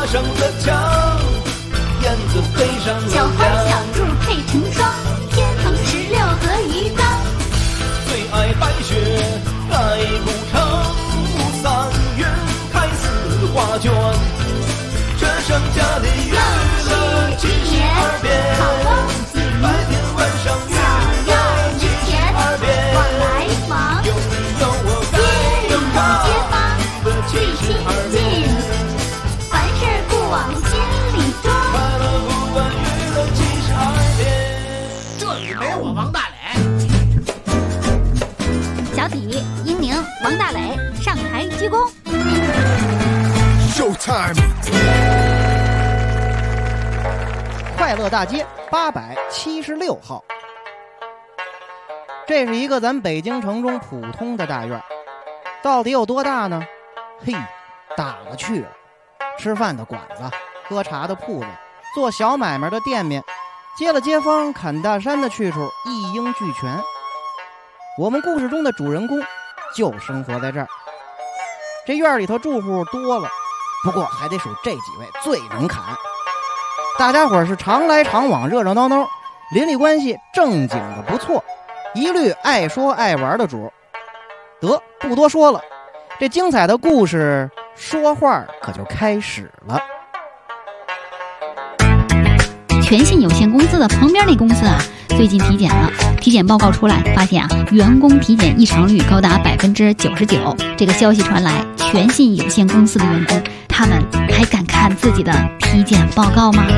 上的墙，燕子飞上了小花小兔配成双，天蓬16和鱼缸。 最爱白雪盖古城，3月开4画卷，这剩下的娱乐72变，白天晚上娱乐72变， 往来忙， 有你有我街里的街坊最亲近，凡事不往心里装。 快乐不断娱乐72变。 这里没我王大磊。 小底、英宁、王大磊上台鞠躬。 Showtime！ 快乐大街876号，这是一个咱北京城中普通的大院，到底有多大呢？嘿，大了去了！吃饭的馆子，喝茶的铺子，做小买卖的店面，接了街坊砍大山的去处，一应俱全。我们故事中的主人公就生活在这儿。这院里头住户多了，不过还得数这几位最能砍。大家伙是常来常往，热热闹闹，邻里关系正经的不错，一律爱说爱玩的主。得，不多说了，这精彩的故事说话可就开始了。 全信有限公司的旁边那公司啊，最近体检了，体检报告出来，发现啊，员工体检异常率高达99%。这个消息传来，全信有限公司的员工，他们还敢看自己的体检报告吗？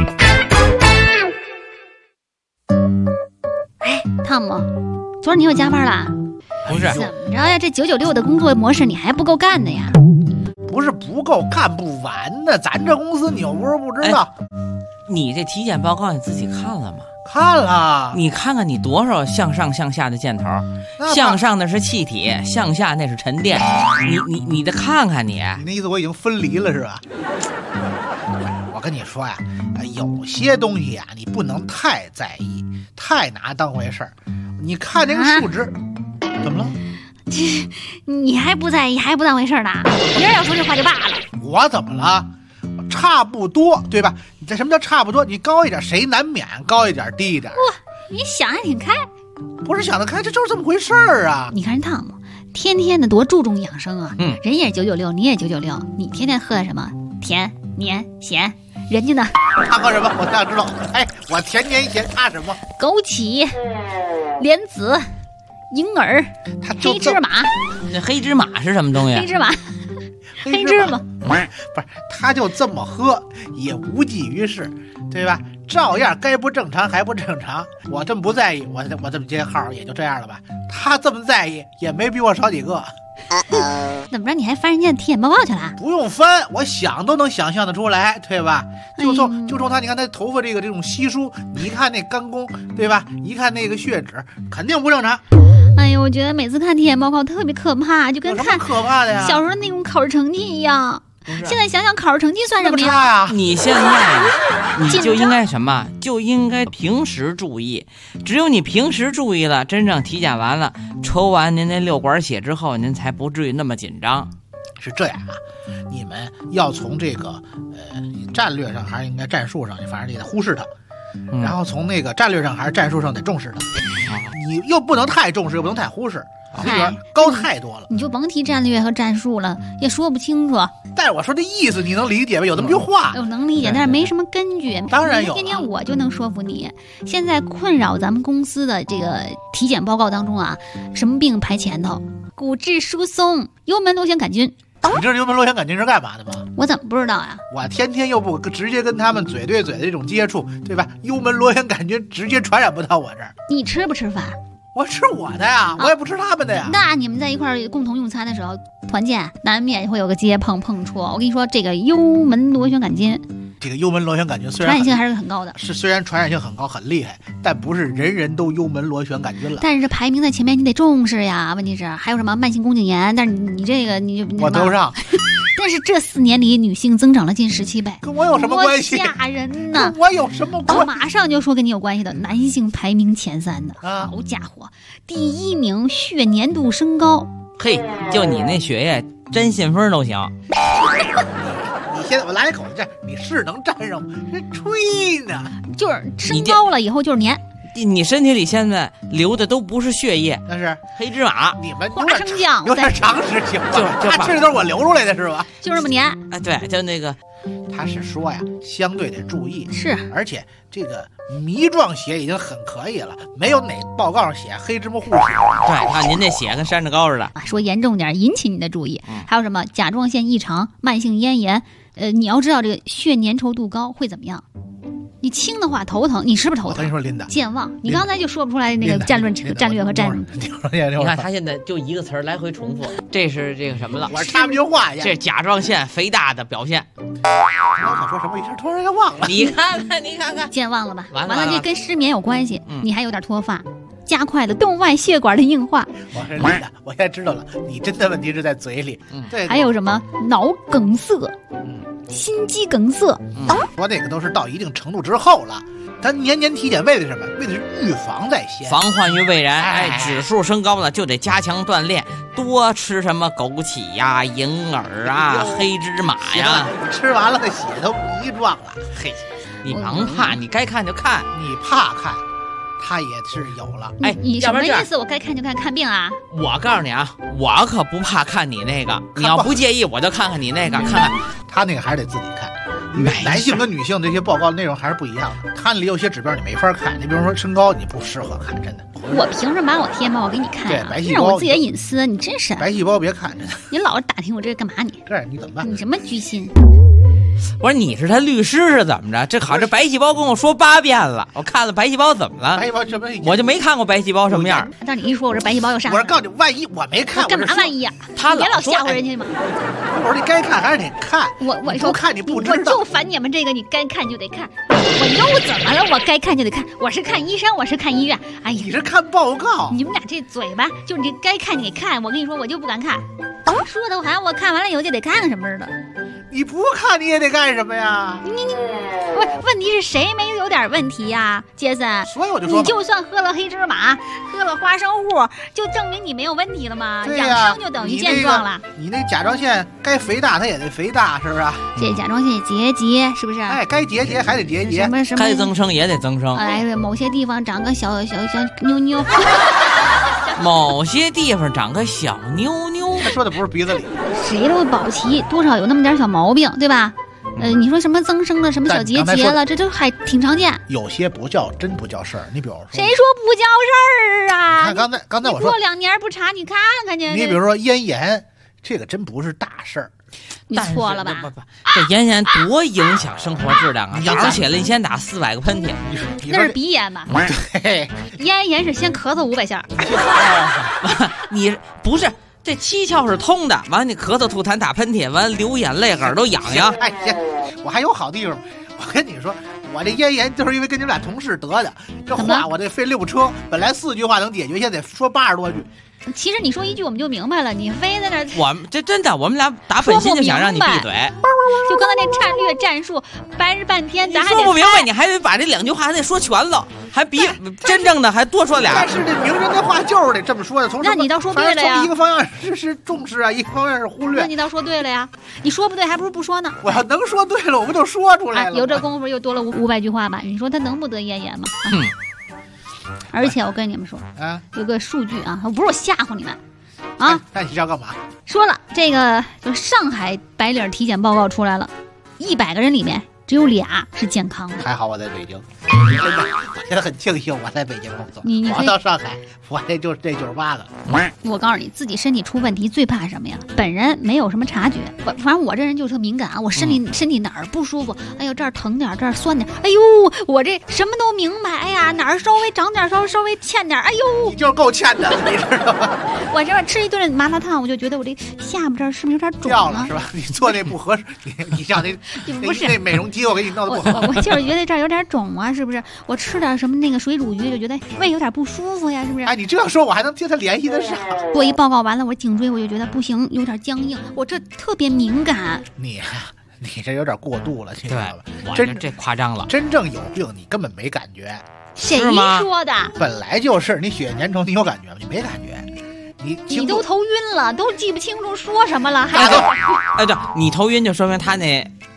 哎，汤姆，昨儿你又加班啦？ 不是， 怎么着呀？这996的工作模式你还不够干的呀？ 不是不够，干不完的。咱这公司你又不是不知道。 你这体检报告你自己看了吗？ 看了。 你看看你多少向上向下的箭头，向上的是气体，向下那是沉淀。你得看看你。 你那意思我已经分离了是吧？我跟你说呀，有些东西呀，你不能太在意，太拿当回事儿。你看这个数值，怎么了？ 你还不在意，还不当回事儿呢？别人要说这话就罢了。 我怎么了？差不多，对吧？你这什么叫差不多？你高一点，谁难免高一点，低一点？ 哇，你想还挺开。 不是想得开，这就是这么回事儿啊！ 你看人汤姆，天天的多注重养生啊。人也是996，你也996，你天天喝的什么？甜、黏、咸。人家呢？ 他喝什么？我想知道。哎，我甜黏咸差什么？ 枸杞、莲子、银耳、黑芝麻。 那黑芝麻是什么东西？ 黑芝麻。黑芝麻不是，他就这么喝也无济于事，对吧？照样该不正常还不正常。我这么不在意，我这么接号也就这样了吧。他这么在意，也没比我少几个。 怎么着？你还翻人家的体检报告去了？ 不用翻，我想都能想象得出来，对吧？就冲他，你看他头发这种稀疏，你一看那肝功，对吧？一看那个血脂，肯定不正常。 哎呦，我觉得每次看体检报告特别可怕，就跟看可怕的呀小时候那种考试成绩一样。现在想想，考试成绩算什么呀？ 你现在你就应该什么？就应该平时注意。只有你平时注意了，真正体检完了，抽完您那6管血之后，您才不至于那么紧张。 是这样啊，你们要从这个战略上还是应该战术上，反正你得忽视它。然后从那个战略上还是战术上得重视它。你又不能太重视，又不能太忽视。高太多了， 你就甭提战略和战术了，也说不清楚。 但是我说这意思你能理解吧？有这么句话， 我能理解，但是没什么根据。 当然有， 天天我就能说服你。现在困扰咱们公司的这个体检报告当中啊，什么病排前头？骨质疏松、幽门螺旋杆菌。 你知道幽门螺旋杆菌是干嘛的吗？ 我怎么不知道呀？ 我天天又不直接跟他们嘴对嘴的这种接触，对吧？幽门螺旋杆菌直接传染不到我这儿。 你吃不吃饭？ 我吃我的呀，我也不吃他们的呀。 那你们在一块儿共同用餐的时候，团建难免会有个接碰触。我跟你说，这个幽门螺旋杆菌， 这个幽门螺旋杆菌虽然传染性还是很高的， 虽然传染性很高很厉害，但不是人人都幽门螺旋杆菌了。 但是这排名在前面，你得重视呀。问题是还有什么慢性宫颈炎？但是你这个你就我得不上。 但是这4年里，女性增长了近17倍， 跟我有什么关系？ 吓人呢！ 跟我有什么关系？ 我马上就说跟你有关系的，男性排名前3的，好家伙，第1名血粘度升高。 嘿，就你那血液真信封都行。 你现在我来一口这你是能沾上吗？这吹呢， 就是升高了以后就是黏。 你身体里现在流的都不是血液， 那是黑芝麻。 你们花生酱有点常识行吗？ 就他吃的都是我流出来的是吧？ 就这么黏。 哎，对，就那个， 他是说呀，相对得注意， 是， 而且这个糜状血已经很可以了，没有哪报告上写黑芝麻护血。 对，看您这血跟山楂糕似的。 说严重点引起你的注意，还有什么甲状腺异常、慢性咽炎。你要知道这个血粘稠度高会怎么样？你轻的话头疼，你是不是头疼？ 我跟你说，琳达， 健忘，你刚才就说不出来那个战略和战术。 你看他现在就一个词儿来回重复，这是这个什么了？ 我插不句话呀， 这甲状腺肥大的表现。 我想说什么一下突然间忘了。 你看看，你看看， 健忘了吧？ 完了， 这跟失眠有关系。你还有点脱发，加快了动脉血管的硬化。 我是琳达，我现在知道了，你真的问题是在嘴里。对， 还有什么脑梗塞？心肌梗塞， 说那个都是到一定程度之后了。咱年年体检为的什么？为的是预防在先， 防患于未然。哎，指数升高了就得加强锻炼，多吃什么枸杞呀、银耳啊、黑芝麻呀。 吃完了血都糜状了。嘿， 你甭怕，你该看就看， 你怕看。他也是有了， 哎，你什么意思？我该看就看病啊！ 我告诉你啊，我可不怕看你那个，你要不介意，我就看看你那个，看看他那个还是得自己看，因为男性跟女性这些报告内容还是不一样的。他那里有些指标你没法看，你比如说身高，你不适合看，真的。 我凭什么把我贴报告给你看啊？这是我自己的隐私，你真是。 白细胞别看，真的。 你老是打听我这个干嘛你？ 这你怎么办？ 你什么居心？ 我说你是他律师是怎么着？这好，这白细胞跟我说8遍了，我看了白细胞怎么了？ 白细胞什么？ 我就没看过白细胞什么样。 让你一说，我这白细胞又上。 我说告诉你，万一我没看， 干嘛万一呀？ 他别老吓唬人家嘛。 我说你该看还是得看。 我不看你不知道。 我就烦你们这个，你该看就得看。我又怎么了？我该看就得看。我是看医生，我是看医院。哎呀， 你是看报告。 你们俩这嘴巴，就是你该看你得看。我跟你说，我就不敢看。说的好像我看完了以后就得看什么似的。 你不看你也得干什么呀？ 你问题是谁没有点问题呀，杰森？ 所以我就说， 你就算喝了黑芝麻，喝了花生糊，就证明你没有问题了吗？ 对养生就等于健壮了。 你那甲状腺该肥大它也得肥大，是不是？ 这甲状腺结节是不是？ 哎，该结节还得结节， 什么该增生也得增生。 哎，某些地方长个小妞妞。 某些地方长个小妞妞， 他说的不是鼻子里， 谁都保齐，多少有那么点小毛病，对吧？你说什么增生了，什么小结节了，这都还挺常见。 有些真不叫事儿。你比如说， 谁说不叫事儿啊？ 看刚才我说， 过2年不查，你看看去。 你比如说咽炎，这个真不是大事儿。 你错了吧？ 不，这咽炎多影响生活质量啊！早上起来你先打400个喷嚏， 那是鼻炎吧？ 对， 咽炎是先咳嗽500下。 你不是这七窍是通的，完了你咳嗽吐痰打喷嚏，完了流眼泪耳朵痒痒。 哎呀，我还有好地方。我跟你说，我这咽炎就是因为跟你们俩同事得的。这话我得费6车，本来4句话能解决，现在得说80多句。 其实你说1句我们就明白了，你非在那我这真的，我们俩打本心就想让你闭嘴。 就刚才那战略战术，白日半天，咱还说不明白，你还得把这2句话还得说全了，还比真正的还多说俩。 但是这名人的话就是得这么说的。从那你倒说对了呀。 从一个方向是重视啊，一个方向是忽略。 那你倒说对了呀，你说不对还不如不说呢。 我要能说对了，我不就说出来了？ 有这功夫又多了500句话吧？你说他能不得咽炎吗？而且我跟你们说，有个数据啊，不是我吓唬你们。啊， 那你要干嘛？ 说了，这个就是上海白领体检报告出来了，100个人里面只有2是健康的。 还好我在北京，真的，我现在很庆幸我在北京工作。我到上海，我这98个。 我告诉你，自己身体出问题最怕什么呀？本人没有什么察觉，反正我这人就特敏感啊，我身体哪儿不舒服，哎呦这儿疼点，这儿酸点，哎呦我这什么都明白，哎呀哪儿稍微长点，稍微欠点，哎呦你就够欠的，你知道吗？ 我这边吃一顿麻辣烫，我就觉得我这下巴这儿是不是有点肿了？是吧？你做那不合适，你像那不是那美容机，我给你弄的不好。 我就是觉得这儿有点肿啊，是不是？我吃点什么那个水煮鱼，就觉得胃有点不舒服呀，是不是？ 哎，你这样说，我还能接他联系得上。 做一报告完了，我颈椎我就觉得不行，有点僵硬，我这特别敏感。 你这有点过度了，你知道吧？ 这夸张了。 真正有病你根本没感觉。 谁说的？ 本来就是你血粘稠，你有感觉吗？你没感觉。你都头晕了，都记不清楚说什么了，还哎对，你头晕就说明他那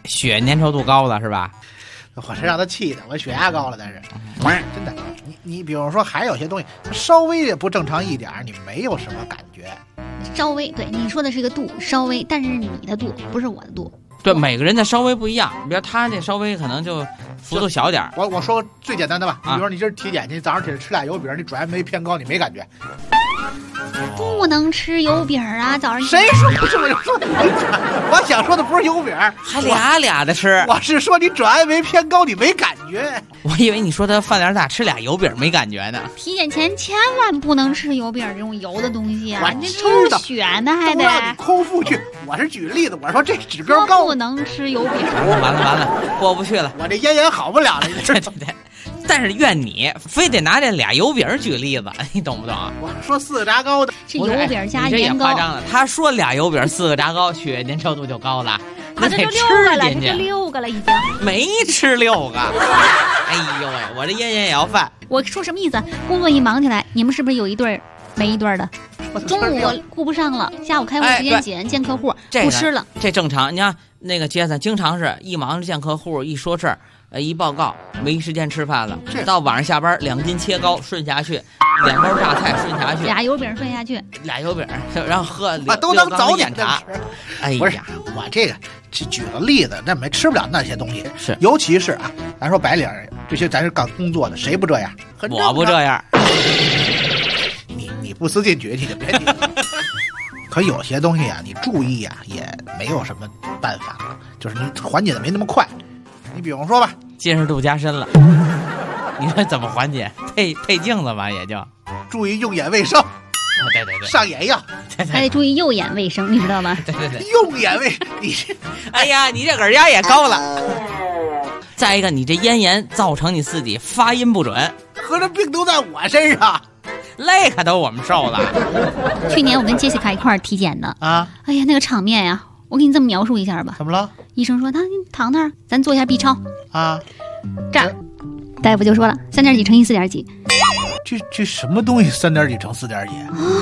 血粘稠度高了是吧？ 我是让他气的，我血压高了，但是真的，你比如说还有些东西，它稍微也不正常一点，你没有什么感觉。 稍微，对你说的是一个度，稍微，但是你的度不是我的度。 对，每个人的稍微不一样，比如他那稍微可能就幅度小点儿。 我说个最简单的吧，你比如说你这是体检，你早上起来吃俩油饼，你转氨酶偏高，你没感觉。 不能吃油饼啊！早上谁说不是？我想说的不是油饼， 还俩的吃。 我是说你转氨酶偏高，你没感觉。 我以为你说他饭量大，吃俩油饼没感觉呢。 体检前千万不能吃油饼这种油的东西啊！你吃抽血呢还得。 让你空腹去。我是举例子，我说这指标高， 不能吃油饼。 完了，过不去了。 我这咽炎好不了了，你知道吗？ 对。但是怨你非得拿这俩油饼举例子，你懂不懂？ 我说4个炸糕的， 是油饼加盐糕。你这也夸张了，他说俩油饼4个炸糕，血粘稠度就高了。 他这就6个了，这6个了已经。 没吃6个。哎呦喂，我这咽炎也要犯。 我说什么意思？工作一忙起来，你们是不是有一对没一对的？中午顾不上了，下午开会时间紧，见客户不吃了， 这正常。你看那个杰森，经常是一忙着见客户，一说事儿。一报告没时间吃饭了，到晚上下班2斤切糕顺下去，2包榨菜顺下去， 俩油饼顺下去 ，2油饼，然后喝都能早点茶。哎呀， 不是我这个举个例子，那没吃不了那些东西， 是尤其是啊，咱说白领这些，咱是刚工作的，谁不这样？ 我不这样。 你不思进取，你就别提。可有些东西啊，你注意啊，也没有什么办法，就是你缓解的没那么快。你比如说吧， 近视度加深了，你说怎么缓解？配镜子吧，也就注意用眼卫生。 对， 上眼药， 还得注意右眼卫生，你知道吗？ 对， 用眼卫，你哎呀，你这耳压也高了。再一个，你这咽炎造成你自己发音不准， 合着病都在我身上， 累可都我们受了。 去年我跟杰西卡一块儿体检的啊，哎呀，那个场面呀。我给你这么描述一下吧。 怎么了？ 医生说：“你躺那儿，咱做一下 B 超啊。” 这样，大夫就说了：“3.几乘以4.几。” 这什么东西？3.几乘4.几？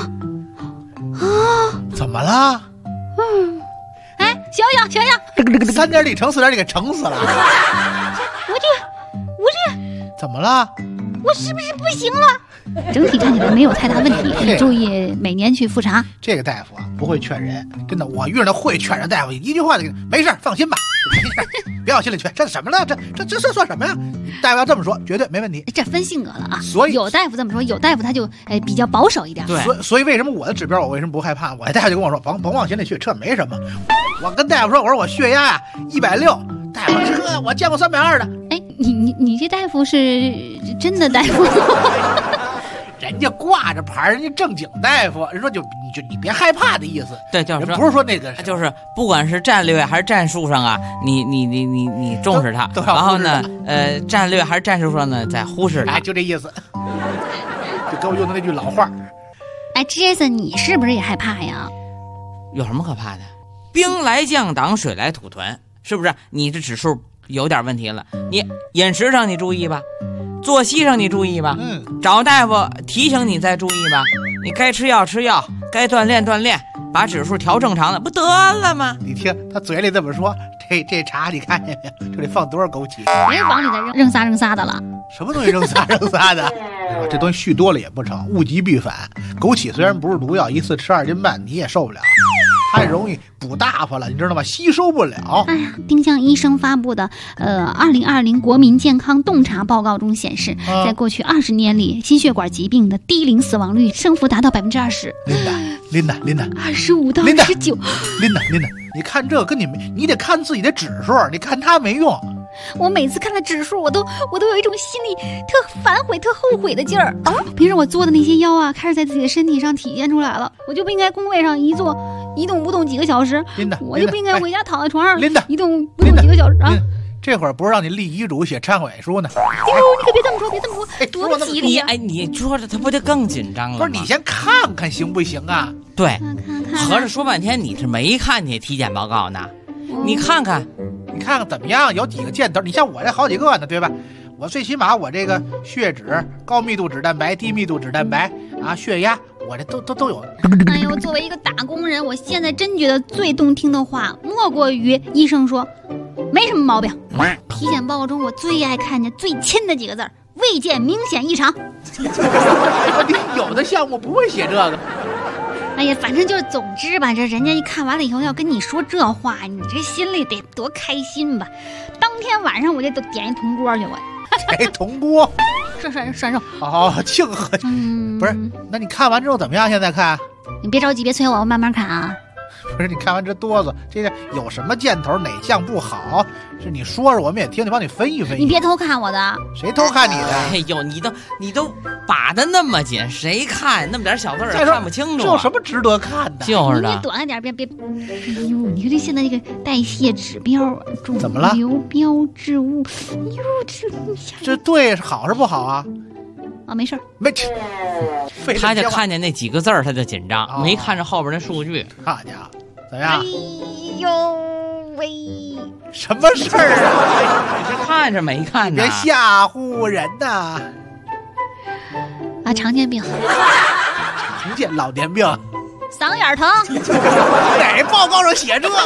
怎么了？ 哎，想想 ，3.几乘4.几给乘死了。 我这怎么了？ 我是不是不行了？整体看起来没有太大问题，你注意每年去复查。 这个大夫啊，不会劝人，真的，我遇上会劝人大夫，一句话就没事，放心吧，别往心里去。这什么了？这算什么呀？大夫要这么说，绝对没问题。 这分性格了啊。 所以有大夫这么说，有大夫他就比较保守一点。 对， 所以为什么我的指标我为什么不害怕？我大夫就跟我说，甭往心里去，这没什么。我跟大夫说，我说我血压呀160，大夫这我见过320的。 哎，你这大夫是真的大夫？ 人家挂着牌，人家正经大夫，人说你别害怕的意思。 对，就是说不是说那个， 就是不管是战略还是战术上啊，你重视它，然后呢，战略还是战术上呢，再忽视它， 就这意思。就跟我用的那句老话。 哎 ，Jason， 你是不是也害怕呀？ 有什么可怕的？兵来将挡，水来土屯，是不是？你这指数有点问题了，你饮食上你注意吧。作息上你注意吧，找大夫提醒你再注意吧。你该吃药吃药，该锻炼锻炼，把指数调正常了，不得了吗？ 你听他嘴里这么说，这茶你看见没有？这里放多少枸杞？ 别往里再扔仨的了。 什么东西扔仨的？这东西续多了也不成，物极必反。枸杞虽然不是毒药，一次吃2斤半你也受不了。太容易补大发了，你知道吗？吸收不了。 哎呀，丁香医生发布的2020国民健康洞察报告中显示，在过去20年里，心血管疾病的低龄死亡率升幅达到20%。 琳达 ，25到19。 琳达，你看这跟你得看自己的指数，你看它没用。 我每次看了指数，我都有一种心里特反悔、特后悔的劲儿。平时我做的那些药啊，开始在自己的身体上体现出来了。我就不应该工位上一坐一动不动几个小时，我就不应该回家躺在床上一动不动几个小时啊！ 这会儿不是让你立遗嘱、写忏悔书呢？ 哎呦，你可别这么说，多不吉利啊！ 你说着他不就更紧张了吗？ 不是，你先看看行不行啊？ 对，合着说半天你是没看见体检报告呢？你看看怎么样？有几个箭头？你像我这好几个呢，对吧？我最起码我这个血脂、高密度脂蛋白、低密度脂蛋白啊，血压，我这都有。 哎呦，作为一个打工人，我现在真觉得最动听的话，莫过于医生说没什么毛病。体检报告中我最爱看见最亲的几个字儿，未见明显异常。 你有的项目不会写这个。 哎呀，反正就是总之吧，这人家一看完了以后要跟你说这话，你这心里得多开心吧。当天晚上我就都点一铜锅去，我哎，铜锅涮肉哦，庆贺。不是，那你看完之后怎么样？现在看？ 你别着急，别催我慢慢看啊。 不是，你看完这哆嗦，这个有什么箭头，哪项不好？是你说着我们也听，你帮你分析分析。 你别偷看我的。 谁偷看你的？ 哎呦，你都把得那么紧，谁看那么点小字儿看不清楚？ 这有什么值得看的？ 就是的。 你短一点，别。哎呦，你看这现在这个代谢指标， 怎么了？ 流标志物。哎呦， 这对好是不好啊？ 啊，没事儿， 没。 他就看见那几个字儿，他就紧张，没看着后边那数据。 好家伙，怎么样？ 哎呦喂， 什么事儿啊？ 你是看着没看呢？ 别吓唬人呐！ 啊，常见病， 常见老年病， 嗓眼疼。 哪报告上写这个？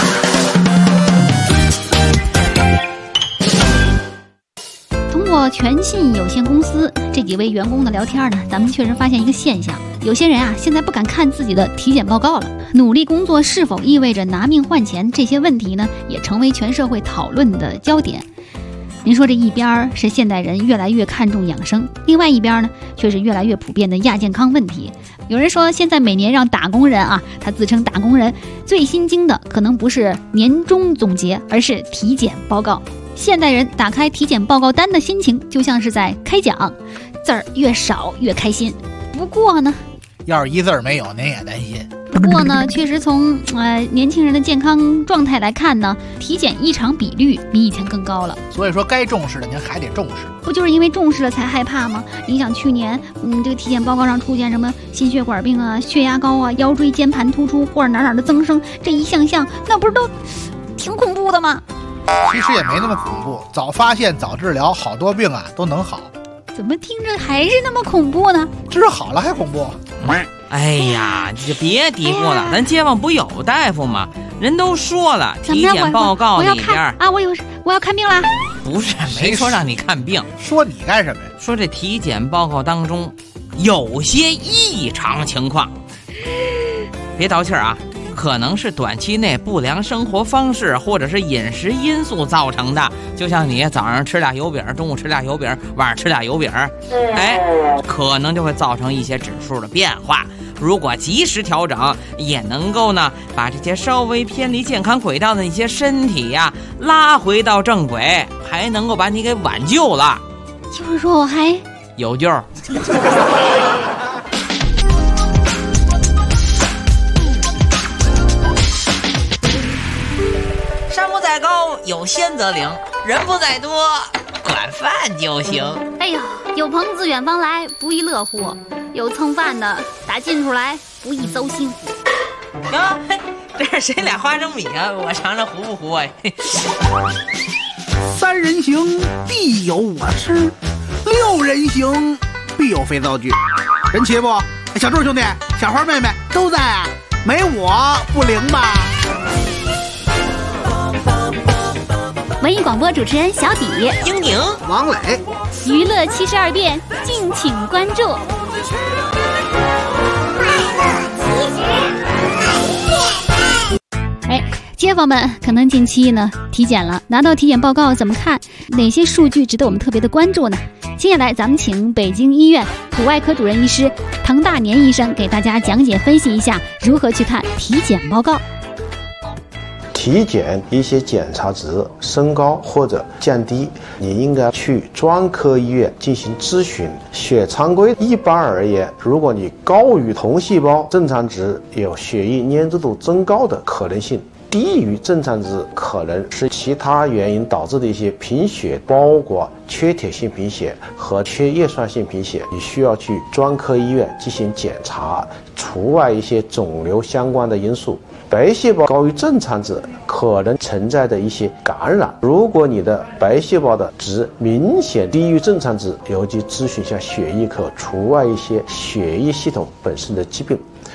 通过全信有限公司这几位员工的聊天呢，咱们确实发现一个现象，有些人啊现在不敢看自己的体检报告了。努力工作是否意味着拿命换钱？这些问题呢，也成为全社会讨论的焦点。您说这一边是现代人越来越看重养生，另外一边呢，却是越来越普遍的亚健康问题。有人说，现在每年让打工人啊，他自称打工人，最心惊的可能不是年终总结，而是体检报告。现代人打开体检报告单的心情，就像是在开讲，字儿越少越开心。不过呢， 要是一字儿没有，您也担心。 不过呢，确实从年轻人的健康状态来看呢，体检异常比率比以前更高了。 所以说，该重视的您还得重视。 不就是因为重视了才害怕吗？你想去年，这个体检报告上出现什么心血管病啊、血压高啊、腰椎间盘突出或者哪儿的增生，这一项项，那不是都挺恐怖的吗？ 其实也没那么恐怖，早发现早治疗，好多病啊都能好。 怎么听着还是那么恐怖呢？ 治好了还恐怖？ 哎呀，你就别嘀咕了，咱街坊不有大夫吗？人都说了，体检报告里边啊，我要看病啦。 不是，没说让你看病， 说你干什么呀？ 说这体检报告当中有些异常情况，别淘气儿啊。可能是短期内不良生活方式或者是饮食因素造成的，就像你早上吃俩油饼，中午吃俩油饼，晚上吃俩油饼，哎，可能就会造成一些指数的变化。如果及时调整，也能够呢把这些稍微偏离健康轨道的一些身体呀拉回到正轨，还能够把你给挽救了。 就是说我还有救。山不在高，有仙则灵；人不在多，管饭就行。 哎呦，有朋自远方来，不亦乐乎；有蹭饭的打近处来，不亦糟心。 啊，这是谁俩花生米啊？我尝尝糊不糊啊？ 三人行必有我师，六人行必有肥皂剧。人齐不？小柱兄弟、小花妹妹都在啊，没我不灵吧？ 文艺广播主持人小底、 英宁、 王磊， 娱乐72变，敬请关注。哎，街坊们可能近期呢体检了，拿到体检报告怎么看？哪些数据值得我们特别的关注呢？接下来咱们请北京医院骨外科主任医师滕大年医生给大家讲解分析一下如何去看体检报告。 体检一些检查值升高或者降低，你应该去专科医院进行咨询。血常规一般而言，如果你高于红细胞正常值，有血液粘稠度增高的可能性；低于正常值，可能是其他原因导致的一些贫血，包括缺铁性贫血和缺叶酸性贫血，你需要去专科医院进行检查，除外一些肿瘤相关的因素。白细胞高于正常值可能存在的一些感染，如果你的白细胞的值明显低于正常值，尤其咨询一下血液科，除外一些血液系统本身的疾病。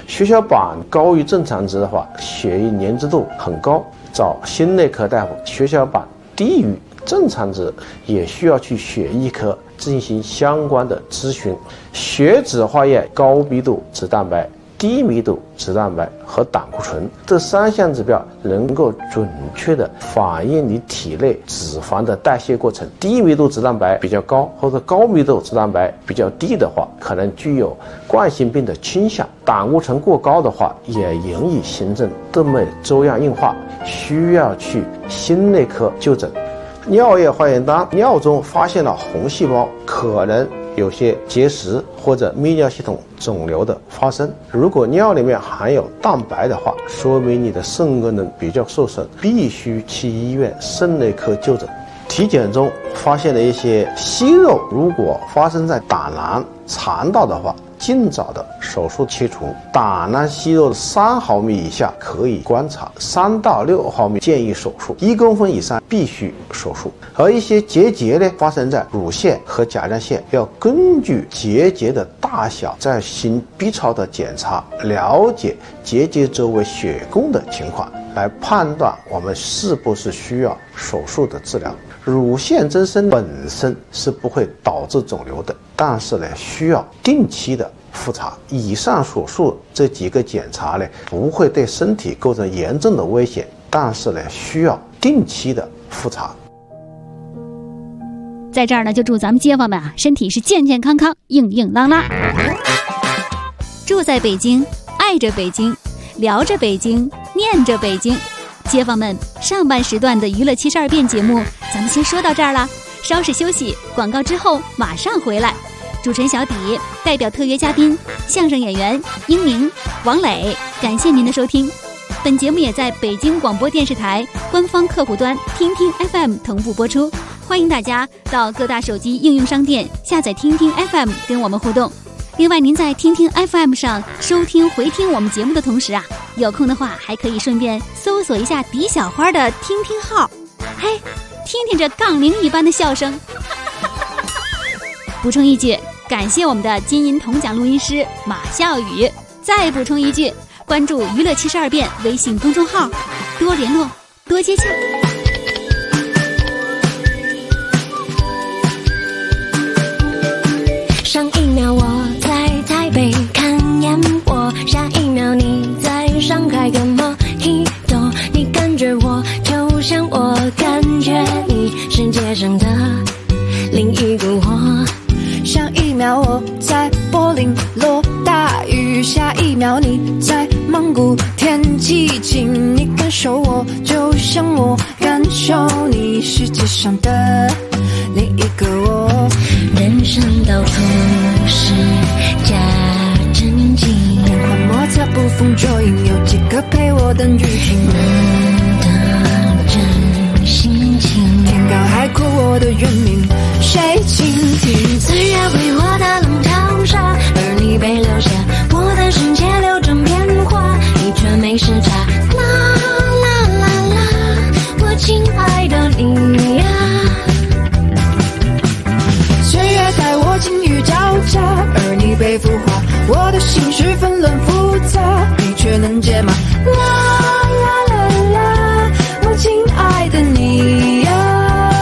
血小板高于正常值的话，血液粘稠度很高，找心内科大夫；血小板低于正常值，也需要去血液科进行相关的咨询。血脂化验高密度脂蛋白、低密度脂蛋白和胆固醇这3项指标能够准确地反映你体内脂肪的代谢过程。低密度脂蛋白比较高或者高密度脂蛋白比较低的话，可能具有冠心病的倾向；胆固醇过高的话，也容易形成动脉粥样硬化，需要去心内科就诊。尿液化验单，尿中发现了红细胞，可能有些结石或者泌尿系统肿瘤的发生。如果尿里面含有蛋白的话，说明你的肾功能比较受损，必须去医院肾内科就诊。体检中发现了一些息肉，如果发生在胆囊、肠道的话，尽早的手术切除。胆囊息肉3毫米以下可以观察，3到6毫米建议手术，1公分以上必须手术。而一些结节呢，发生在乳腺和甲状腺，要根据结节的大小再行 B 超的检查，了解结节周围血供的情况，来判断我们是不是需要手术的治疗。乳腺增生本身是不会导致肿瘤的，但是呢，需要定期的复查。以上所述这几个检查呢，不会对身体构成严重的危险，但是呢，需要定期的复查。 在这儿呢，就祝咱们街坊们啊，身体是健健康康、硬硬朗朗。住在北京，爱着北京，聊着北京，念着北京。街坊们，上半时段的娱乐72变节目，咱们先说到这儿了。稍事休息，广告之后马上回来。主持人小底代表特约嘉宾相声演员英宁、王磊，感谢您的收听。本节目也在北京广播电视台官方客户端听听 FM 同步播出，欢迎大家到各大手机应用商店下载听听 FM 跟我们互动。另外，您在听听 FM 上收听回听我们节目的同时啊，有空的话还可以顺便搜索一下狄小花的听听号，嘿，听听这杠铃一般的笑声。补充一句，感谢我们的金银铜奖录音师马笑宇。再补充一句，关注娱乐72变微信公众号，多联络，多接洽。 上一秒我在台北看烟火，下一秒你在上海跟莫吉托，你感觉我就像我感觉你，世界上的另一个我。 上一秒我在柏林落大雨，下一秒你在蒙古天气晴，你感受我就像我感受你，世界上的另一个我。 人生到处是假正经， 变幻莫测不风捉影，有几个陪我等雨停。 你的真心情， 天高海阔我的原名谁倾听？ 岁月为我打浪淘沙，而你被留下，我的世界流转变化，你却没时差。啦啦啦啦，我亲爱的你呀。 岁月带我境遇交加，而你被孵化，我的心绪纷乱复杂，你却能解码。啦啦啦啦，我亲爱的你呀。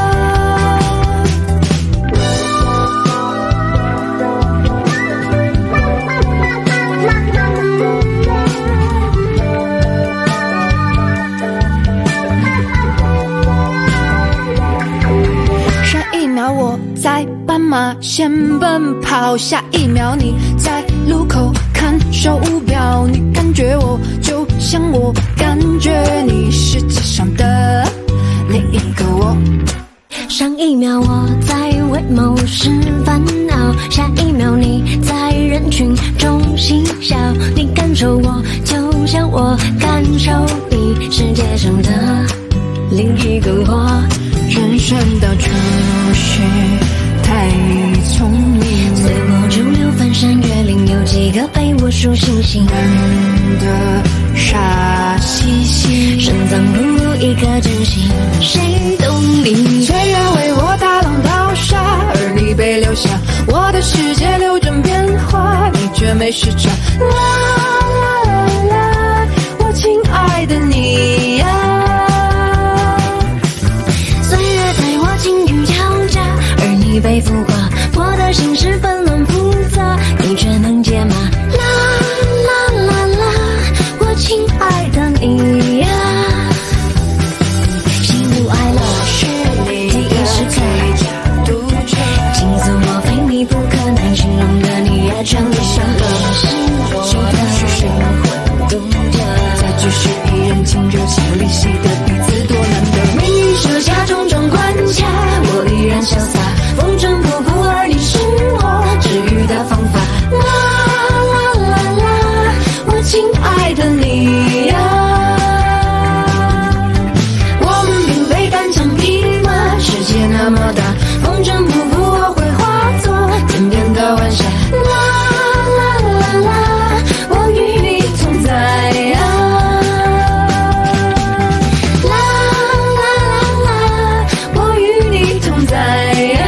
我在斑马线奔跑，下一秒你在路口看手表，你感觉我就像我感觉你，世界上的另一个我。 上一秒我在为某事烦恼，下一秒你在人群中嬉笑，你感受我就像我感受你，世界上的另一个我。 人生到处是太聪明， 随波逐流翻山越岭，有几个陪我数星星。 人的傻兮兮， 深藏不露一颗真心，谁懂你？ 岁月为我打浪淘沙，而你被留下，我的世界流转变化，你却没时差。啦啦被浮华，我的心是纷乱复杂，你却能解码。啦啦啦啦，我亲爱的你呀，喜怒哀乐是你第一时刻独觉，倾诉莫非你不可难形容的你也全部伤了心我的是魂独着，再继续一人情热血离析的彼此多难得，命运设下重重关卡，我依然潇洒风尘仆仆，而你是我治愈的方法。啦啦啦啦，我亲爱的你呀，我们并非单枪匹马，世界那么大，风尘仆仆我会化作天边的晚霞。啦啦啦啦，我与你同在呀。啦啦啦啦，我与你同在呀。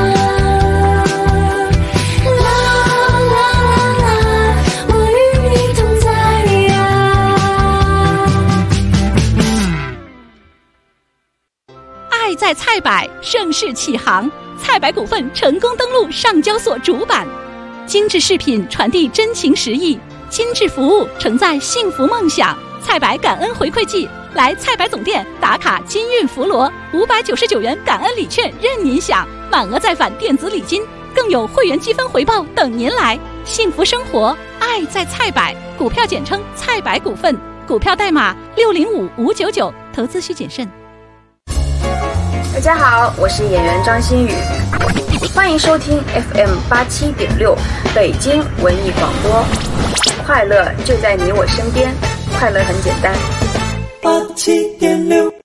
啦啦啦啦，我与你同在呀。 爱在菜百，盛世启航。菜百股份成功登陆上交所主板，精致饰品传递真情实意，精致服务承载幸福梦想。菜百感恩回馈季，来菜百总店打卡金运福罗，599元感恩礼券任您享，满额再返电子礼金，更有会员积分回报等您来。幸福生活，爱在菜百，股票简称菜百股份，股票代码605599，投资需谨慎。 大家好，我是演员张馨予，欢迎收听 FM87.6 北京文艺广播，快乐就在你我身边，快乐很简单。 87.6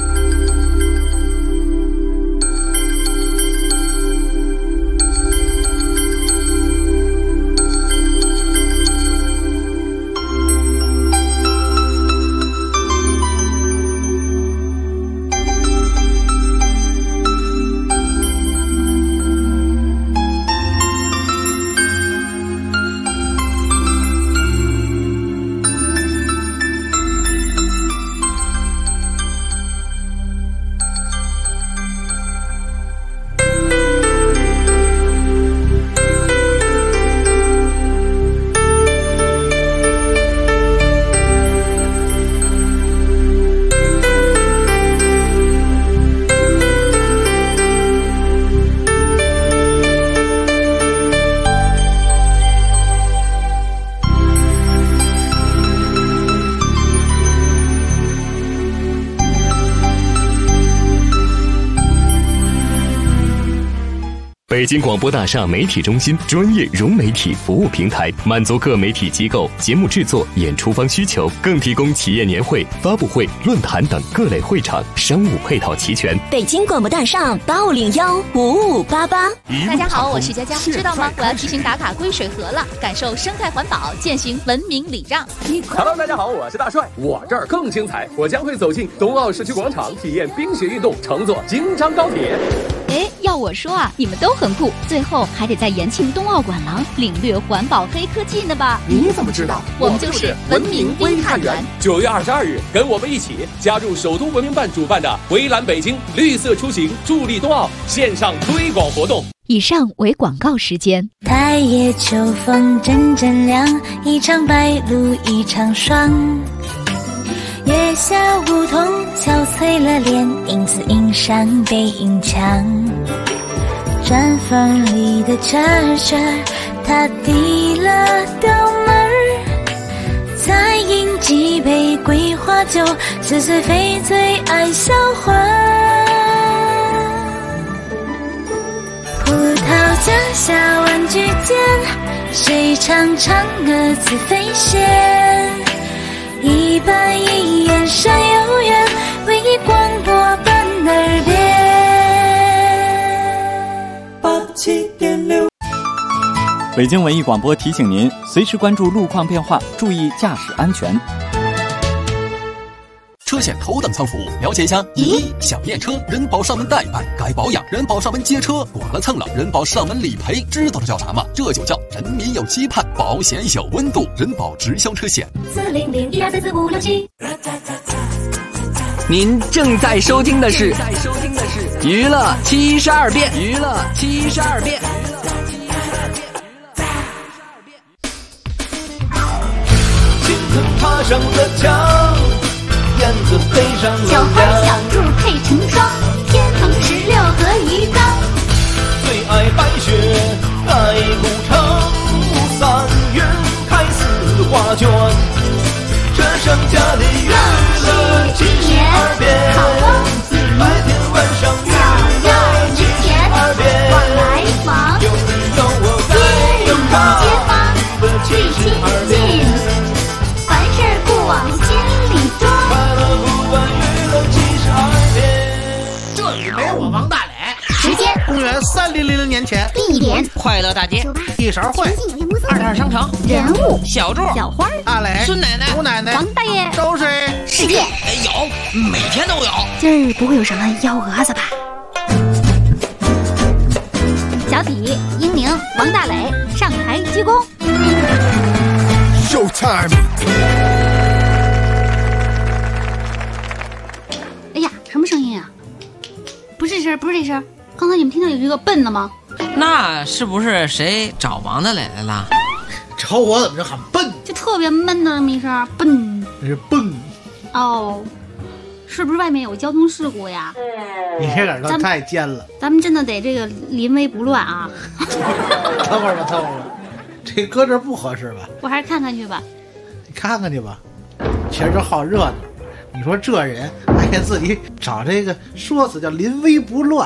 北京广播大厦媒体中心专业融媒体服务平台，满足各媒体机构节目制作、演出方需求，更提供企业年会、发布会、论坛等各类会场，商务配套齐全。 北京广播大厦8515588。 大家好，我是佳佳，知道吗？我要提醒打卡归水河了，感受生态环保，践行文明礼让。 Hello， 大家好，我是大帅，我这儿更精彩，我将会走进冬奥市区广场，体验冰雪运动，乘坐京张高铁。 哎，要我说啊，你们都很酷，最后还得在延庆冬奥馆廊领略环保黑科技呢吧？ 你怎么知道？ 我们就是文明微探员。 9月22日，跟我们一起加入首都文明办主办的围栏北京绿色出行助力冬奥线上推广活动。 以上为广告时间。 太夜秋风阵阵凉，一场白露一场霜。月下梧桐憔悴了脸，因此映上背影墙。毡房里的茶水，他递了刀门，再饮几杯桂花酒，似是非最爱销魂。葡萄架下玩具间，谁唱嫦娥自飞仙？一板一眼山有缘，唯一广播伴耳边。 87.6 北京文艺广播提醒您，随时关注路况变化，注意驾驶安全。 车险头等舱服务，了解一下。1. 想验车，人保上门代办；该保养，人保上门接车；剐了蹭了，人保上门理赔。知道这叫啥吗？这就叫人民有期盼，保险有温度。人保直销车险。 40012344567。 您正在收听的是娱乐72变。娱乐72变。 青藤爬上了墙，燕子飞上了小花梁。 小兔配成双，天蓬16和鱼缸。 最爱白雪盖古城，3月开4画卷。这盛家的娱乐72变，白天晚上娱乐72变。 往来往， 有你有我街里街坊，最亲 72 近变。。 凡事不往心里装。 快乐不管娱乐72变。 这里没我王大磊。 时间： 公元3000年前。 地点： 快乐大街。 一勺会。 二点商场。 人物： 小柱、 小花、 大磊、 孙奶奶、 吴奶奶、 王大爷。 都是事件有，每天都有。 今儿不会有什么幺蛾子吧？小底、英宁、王大磊上台鞠躬。 Showtime！ 哎呀，什么声音啊？不是这声，不是这声。刚才你们听到有一个笨的吗？ 那是不是谁找王大磊来了？ 找我怎么就喊笨？ 就特别闷的那么一声，笨。 那是蹦。 哦，是不是外面有交通事故呀？ 你这耳朵太尖了。 咱们真的得这个临危不乱啊！ 等会儿吧，等会儿吧，这搁这不合适吧？ 我还是看看去吧。 你看看去吧，其实就好热闹。你说这人还给自己找这个说辞叫临危不乱，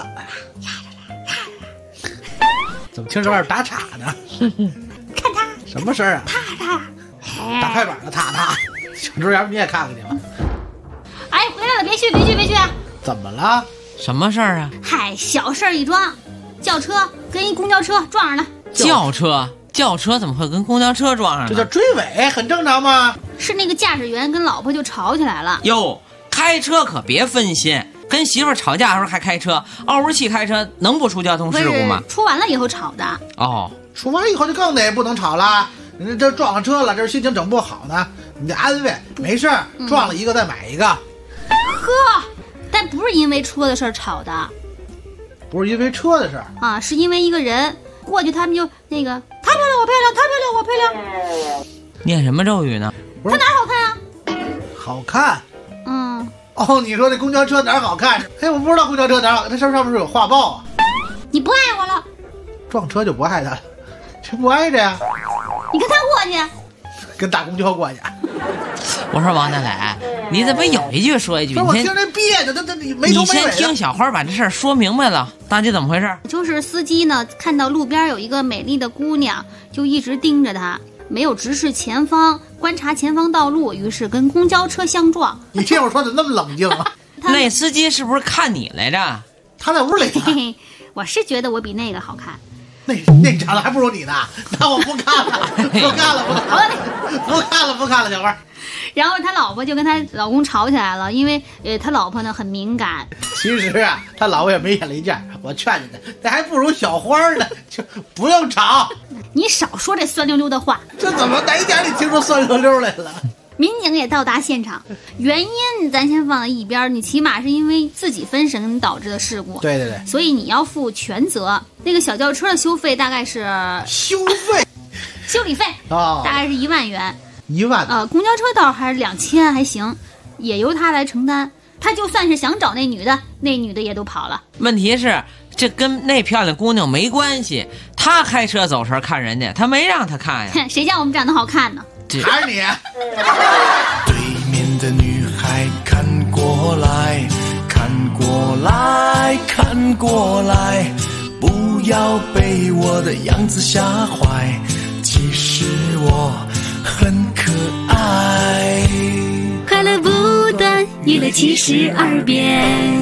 怎么听着有点打岔呢？ 看他什么声儿啊？ 他打快板的踏踏。小猪要不你也看看去吧？ 哎，回来了，别去，别去，别去！ 怎么了？ 什么事儿啊？ 嗨，小事儿一桩，轿车跟一公交车撞上了。 轿车怎么会跟公交车撞上了？ 这叫追尾，很正常嘛。 是那个驾驶员跟老婆就吵起来了。 哟，开车可别分心，跟媳妇儿吵架的时候还开车，嗷呜气开车能不出交通事故吗？ 出完了以后吵的。 哦， 出完以后就更得不能吵了。人这撞上车了，这心情整不好呢，你得安慰，没事儿，撞了一个再买一个。 呵，但不是因为车的事儿吵的， 不是因为车的事儿啊，是因为一个人过去，他们就那个他漂亮我漂亮，他漂亮我漂亮。 念什么咒语呢？ 他哪儿好看啊？ 好看。 哦， 你说这公交车哪儿好看？哎，我不知道公交车哪儿好看，它上面是有画报啊。 你不爱我了？ 撞车就不爱他了，这不爱着呀。 你跟他过去， 跟大公交过去。 我说王大磊，你怎么有一句说一句？ 我听这别扭，这没头没尾的。 你先听小花把这事儿说明白了，到底怎么回事？ 就是司机呢，看到路边有一个美丽的姑娘，就一直盯着她，没有直视前方，观察前方道路，于是跟公交车相撞。 你听我说怎么那么冷静啊？ 那司机是不是看你来着？ 他在屋里呢。 嘿嘿，我是觉得我比那个好看。 那长得还不如你呢，那我不看了，不看了，不看了，小花。 然后他老婆就跟他老公吵起来了，因为他老婆呢很敏感。 其实啊，他老婆也没眼力见，我劝劝他，那还不如小花呢，就不用吵。 你少说这酸溜溜的话。 这怎么哪一点里听出酸溜溜来了？ 民警也到达现场，原因咱先放在一边，你起码是因为自己分神导致的事故。 对对对， 所以你要负全责。那个小轿车的修费大概是修理费啊， 大概是1万元。 1万？ 公交车倒还是2000，还行，也由他来承担。他就算是想找那女的，那女的也都跑了。 问题是这跟那漂亮姑娘没关系，他开车走神看人家，他没让他看呀。 谁叫我们长得好看呢？ 还是你。 对面的女孩看过来，看过来，看过来，不要被我的样子吓坏，其实我很可爱。 快乐不断，娱乐72变。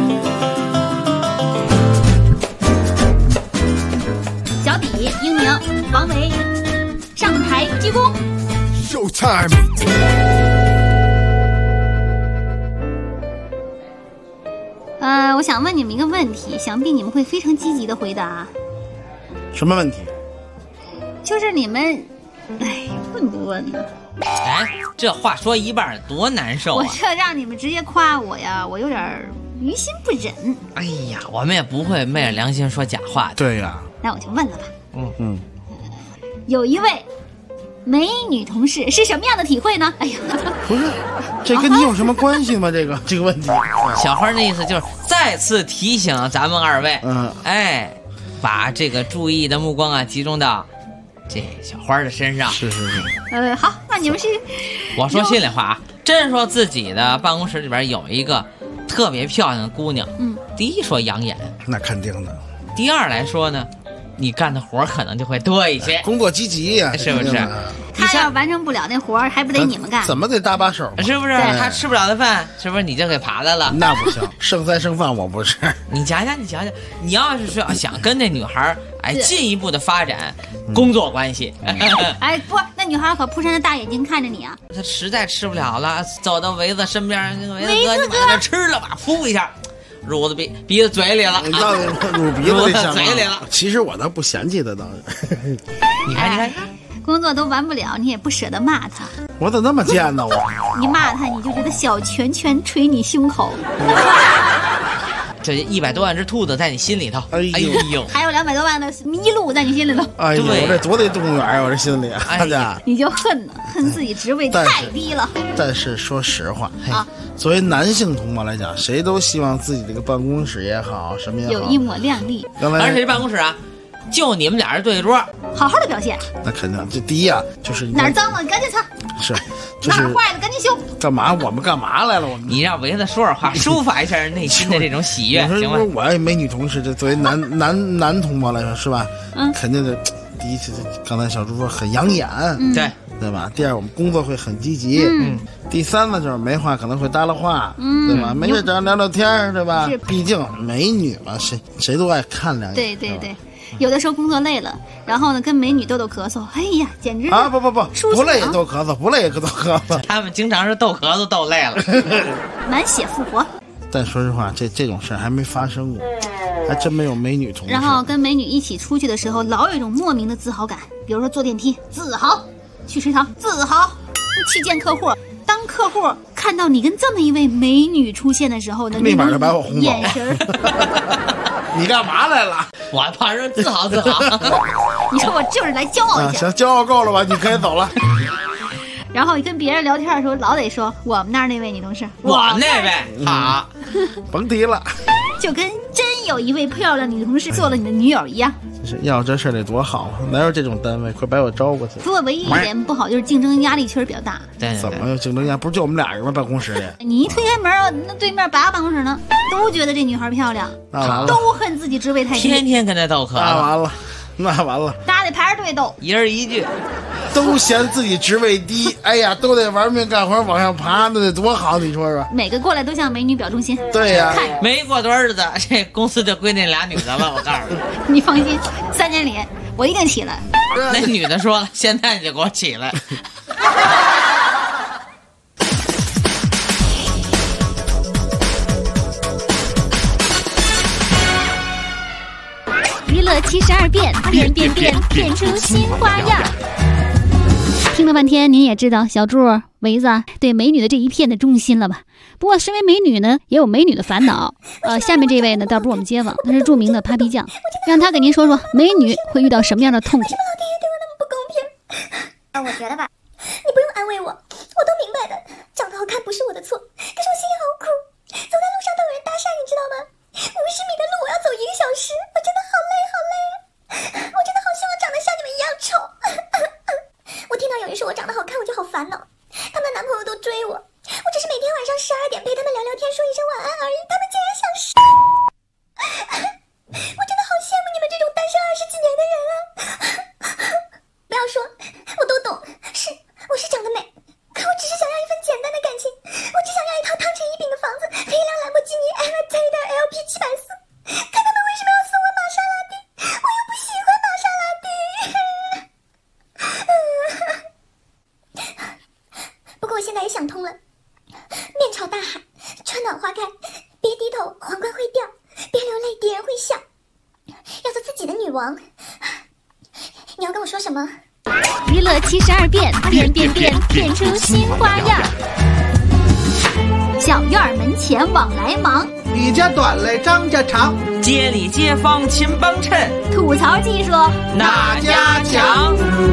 小底、英宁、王维上台鞠躬。 Showtime！ 我想问你们一个问题，想必你们会非常积极的回答。 什么问题？ 就是你们，问不问呢？ 哎，这话说一半多难受啊！ 我这让你们直接夸我呀，我有点于心不忍。 哎呀，我们也不会昧着良心说假话的。 对呀， 那我就问了吧。 嗯， 有一位美女同事是什么样的体会呢？哎呀， 不是，这跟你有什么关系吗？这个问题， 小花的意思就是再次提醒咱们二位，哎，把这个注意的目光啊集中到这小花的身上。 是。 好，那你们是？ 我说心里话啊，真说自己的办公室里边有一个特别漂亮的姑娘，第一说养眼， 那肯定的。 第二来说呢，你干的活可能就会多一些， 工作积极呀， 是不是？ 他要完成不了那活儿，还不得你们干？ 怎么得搭把手？ 是不是？他吃不了的饭，是不是你就给扒来了？ 那不行，剩菜剩饭我不是。 你讲讲，你要是说想跟那女孩进一步的发展工作关系， 哎不，那女孩可扑闪着大眼睛看着你啊！ 她实在吃不了了，走到维子身边，维子哥，你把这吃了吧，噗一下。入鼻子嘴里了， 入鼻子嘴里了。 其实我倒不嫌弃他，倒是。 你看， 工作都完不了，你也不舍得骂他。 我咋那么贱呢？ 你骂他，你就觉得小拳拳捶你胸口。 这100多万只兔子在你心里头，哎呦， 还有200多万的麋鹿在你心里头。 哎呦，我这多得动物园啊！我这心里， 你就恨自己职位太低了。 但是说实话作为男性同胞来讲，谁都希望自己这个办公室也好，什么也好， 有一抹亮丽。 而且这办公室啊，就你们俩人对着桌， 好好的表现。 那肯定，这第一啊，就是哪儿脏了你赶紧擦，哪儿坏了赶紧修。 干嘛？我们干嘛来了？ 你让维子说说话，抒发一下内心的这种喜悦，行吗？ 我要美女同事，这作为男同胞来说，是吧？肯定的。第一次，刚才小猪说很养眼，对吧？第二，我们工作会很积极。第三呢，就是没话可能会搭了话，对吧？没事找人聊聊天，对吧？毕竟美女嘛，谁都爱看两眼。 对。有的时候工作累了，然后呢跟美女斗咳嗽，哎呀，简直啊！不累也斗咳嗽，不累也斗咳嗽。 他们经常是斗咳嗽斗累了， 满血复活。 但说实话，这种事还没发生过，还真没有美女同事。 然后跟美女一起出去的时候，老有一种莫名的自豪感，比如说坐电梯自豪，去食堂自豪，去见客户。当客户看到你跟这么一位美女出现的时候呢， 立马就把我轰走。 眼神你干嘛来了？ 我怕人自豪。 你说我就是来骄傲一下。 行，骄傲够了吧？你可以走了。 然后跟别人聊天的时候，老得说我们那儿那位女同事， 我那位好， 甭提了。 就跟真有一位漂亮女同事做了你的女友一样。 就是要这事儿得多好啊！哪有这种单位？快把我招过去。 不过唯一一点不好就是竞争压力确实比较大。 对， 怎么有竞争压力？不是就我们俩人吗？办公室里， 你一推开门，那对面8个办公室呢，都觉得这女孩漂亮，都恨自己职位太低， 天天跟他斗咳。 那完了， 大家得排着队斗， 一人一句， 都嫌自己职位低，哎呀，都得玩命干活往上爬，那得多好，你说说。 每个过来都向美女表忠心。 对呀， 没过多日子，这公司就归那俩女的了。我告诉你， 你放心，3年里我一定起来。 那女的说了，现在你就给我起来。 娱乐72变，变出新花样。听了半天，您也知道小猪维子对美女的这一片的忠心了吧？不过身为美女呢，也有美女的烦恼。下面这位呢，倒不是我们街坊，他是著名的 Papi 酱，让他给您说说美女会遇到什么样的痛苦。 为什么老天爷对我那么不公平？我觉得吧，你不用安慰我，我都明白的。长得好看不是我的错，可是我心里好苦。走在路上都有人搭讪，你知道吗？50米的路我要走1个小时，我真的好累好累。我真的好希望长得像你们一样丑。我听到有人说我长得好看，我就好烦恼。他们的男朋友都追我，我只是每天晚上12点陪他们聊聊天，说一声晚安而已，他们竟然想杀我真的好羡慕你们这种单身20几年的人啊。不要说，我都懂，我是长得美，可我只是想要一份简单的感情，我只想要一套汤臣一品的房子和一辆兰博基尼 Aventador LP 740，可他们为什么要送我玛莎拉蒂？我又不喜欢玛莎拉蒂。不过我现在也想通了，面朝大海，春暖花开，别低头，皇冠会掉，别流泪，敌人会笑，要做自己的女王。你要跟我说什么？ 娱娱乐72变，变变变，变出新花样。小院门前往来忙， 李家短嘞张家长， 街里街坊勤帮衬， 吐槽技术哪家强？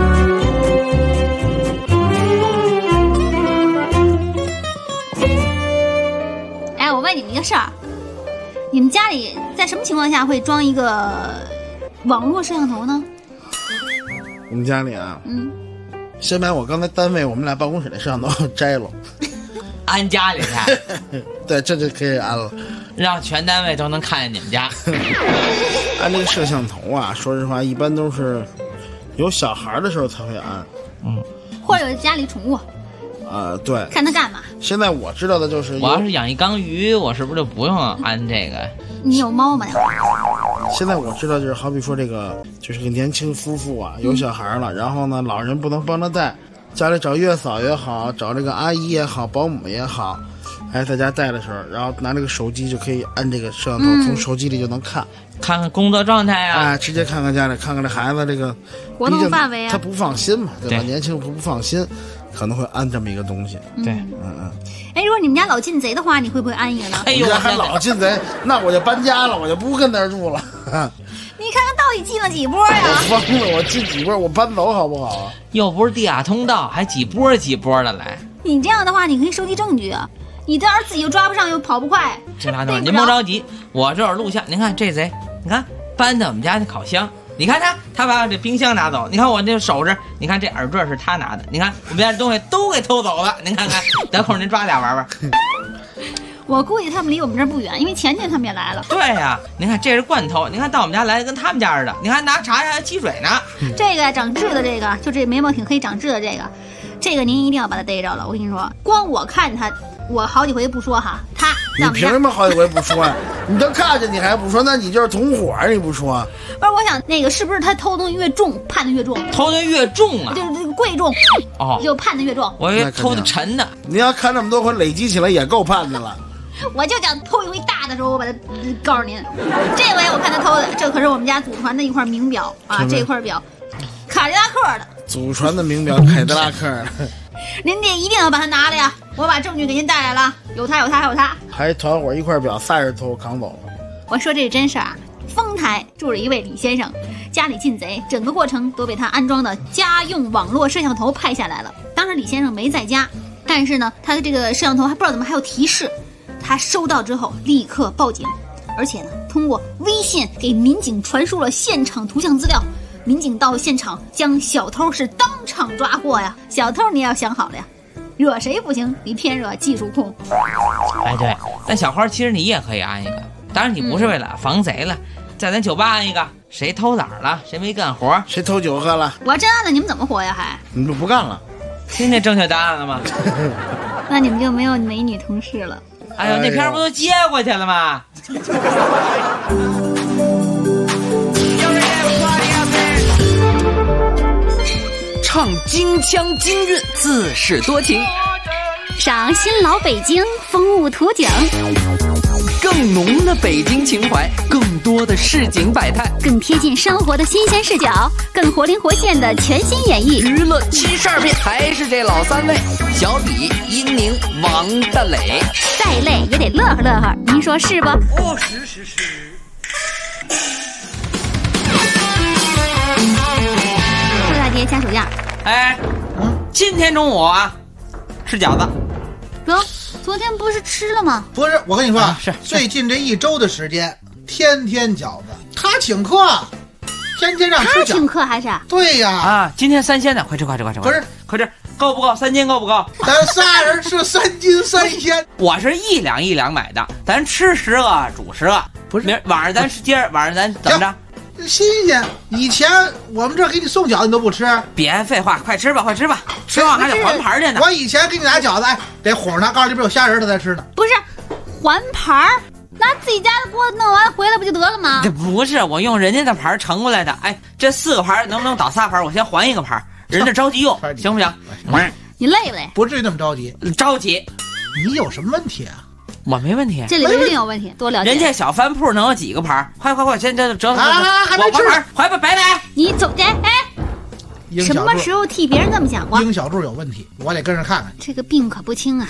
哎，我问你们一个事儿，你们家里在什么情况下会装一个网络摄像头呢？ 我们家里啊，先把我刚才单位我们俩办公室的摄像头摘了， 安家里去。 对，这就可以安了， 让全单位都能看见你们家。 安这个摄像头啊，说实话，一般都是有小孩的时候才会安， 或者家里宠物。 对， 看他干嘛。 现在我知道的就是， 我要是养一缸鱼，我是不是就不用安这个？ 你有猫吗？ 现在我知道就是，好比说这个，就是个年轻夫妇啊，有小孩了，然后呢，老人不能帮着带，家里找月嫂也好，找这个阿姨也好，保姆也好，在家带的时候，然后拿这个手机就可以按这个摄像头，从手机里就能看看工作状态啊， 直接看看家里，看看这孩子这个活动范围啊， 他不放心嘛，对吧？年轻不放心，可能会安这么一个东西。 对， 哎，如果你们家老进贼的话，你会不会安一个呢？ 哎呦，还老进贼，那我就搬家了，我就不跟那儿住了。 你看看到底进了几波呀？ 我疯了，我进几波，我搬走好不好啊？ 又不是地下通道，还几波几波的来。 你这样的话，你可以收集证据啊。你这要是自己又抓不上，又跑不快。 警察同志，您甭着急，我这有录像。您看这贼，你看搬的我们家的烤箱。你看他把这冰箱拿走，你看我这手指，你看这耳坠是他拿的，你看我们家这东西都给偷走了，您看看，等会儿您抓俩玩玩。 我估计他们离我们这儿不远，因为前天他们也来了。 对呀，您看这是罐头，您看到我们家来跟他们家似的，你看拿茶还沏水呢。 这个长痣的这个，就这眉毛挺黑长痣的这个您一定要把他逮着了。我跟你说，光我看他，我好几回不说哈， 你凭什么好几回不说呀？你都看见你还不说，那你就是同伙，你不说？ 不是，我想那个是不是他偷东西越重，判的越重？ 偷的越重啊， 就是这个贵重就判的越重。 我以为偷的沉的。 你要看这么多回，累积起来也够判的了。 我就讲偷一回大的时候，我把它告诉您。这回我看他偷的，这可是我们家祖传的一块名表啊，这块表，凯迪拉克的。 祖传的名表，凯迪拉克的。 您得一定要把它拿来呀！我把证据给您带来了，有他，还团伙一块表，3人偷扛走了。 我说这是真事儿啊！丰台住着一位李先生，家里进贼，整个过程都被他安装的家用网络摄像头拍下来了。当时李先生没在家，但是呢，他的这个摄像头还不知道怎么还有提示，他收到之后立刻报警，而且呢，通过微信给民警传输了现场图像资料。民警到现场将小偷是当场抓获呀！小偷你也要想好了呀，惹谁不行，你偏惹技术控。 哎，对，但小花其实你也可以安一个，当然你不是为了防贼了，在咱酒吧安一个，谁偷哪儿了，谁没干活， 谁偷酒喝了， 我要真安了，你们怎么活呀？还你们不干了？ 听见正确答案了吗？ 那你们就没有美女同事了。 哎呦，那片不都接过去了吗？ 唱京腔京韵，自是多情； 赏新老北京风物图景， 更浓的北京情怀，更多的市井百态， 更贴近生活的新鲜视角，更活灵活现的全新演绎。 娱乐72变，还是这老3位：小李、殷宁、王大磊。 再累也得乐呵乐呵，您说是不？ 哦，是。 兔大爹家属样。 哎，今天中午啊，吃饺子。 哟，昨天不是吃了吗？ 不是，我跟你说， 是最近这1周的时间，天天饺子，他请客，天天让吃饺子。 他请客还是？ 对呀。 啊，今天3鲜的，快吃！不是，快吃，够不够？3斤够不够？ 咱仨人吃3斤3鲜。 我是1两1两买的，咱吃10个，煮10个。 不是， 明儿晚上咱今儿晚上咱怎么着？ 新鲜！以前我们这儿给你送饺子，你都不吃。 别废话，快吃吧！吃完还得还盘去呢。 我以前给你拿饺子，得哄着他，告诉里边有虾仁，他才吃呢。 不是，还盘拿自己家的锅弄完回来不就得了吗？ 这不是，我用人家的盘盛过来的。哎，这4个盘能不能倒3盘？我先还1个盘，人家着急用，行不行？ 你累不累？ 不至于那么着急。 着急。 你有什么问题啊？ 我没问题， 这里边一定有问题，多了解。 人家小饭铺能有几个盘？快，先这折腾。 还没吃， 还不拜拜。 你走，哎， 什么时候替别人这么讲话？ 英小柱有问题，我得跟着看看。 这个病可不轻啊！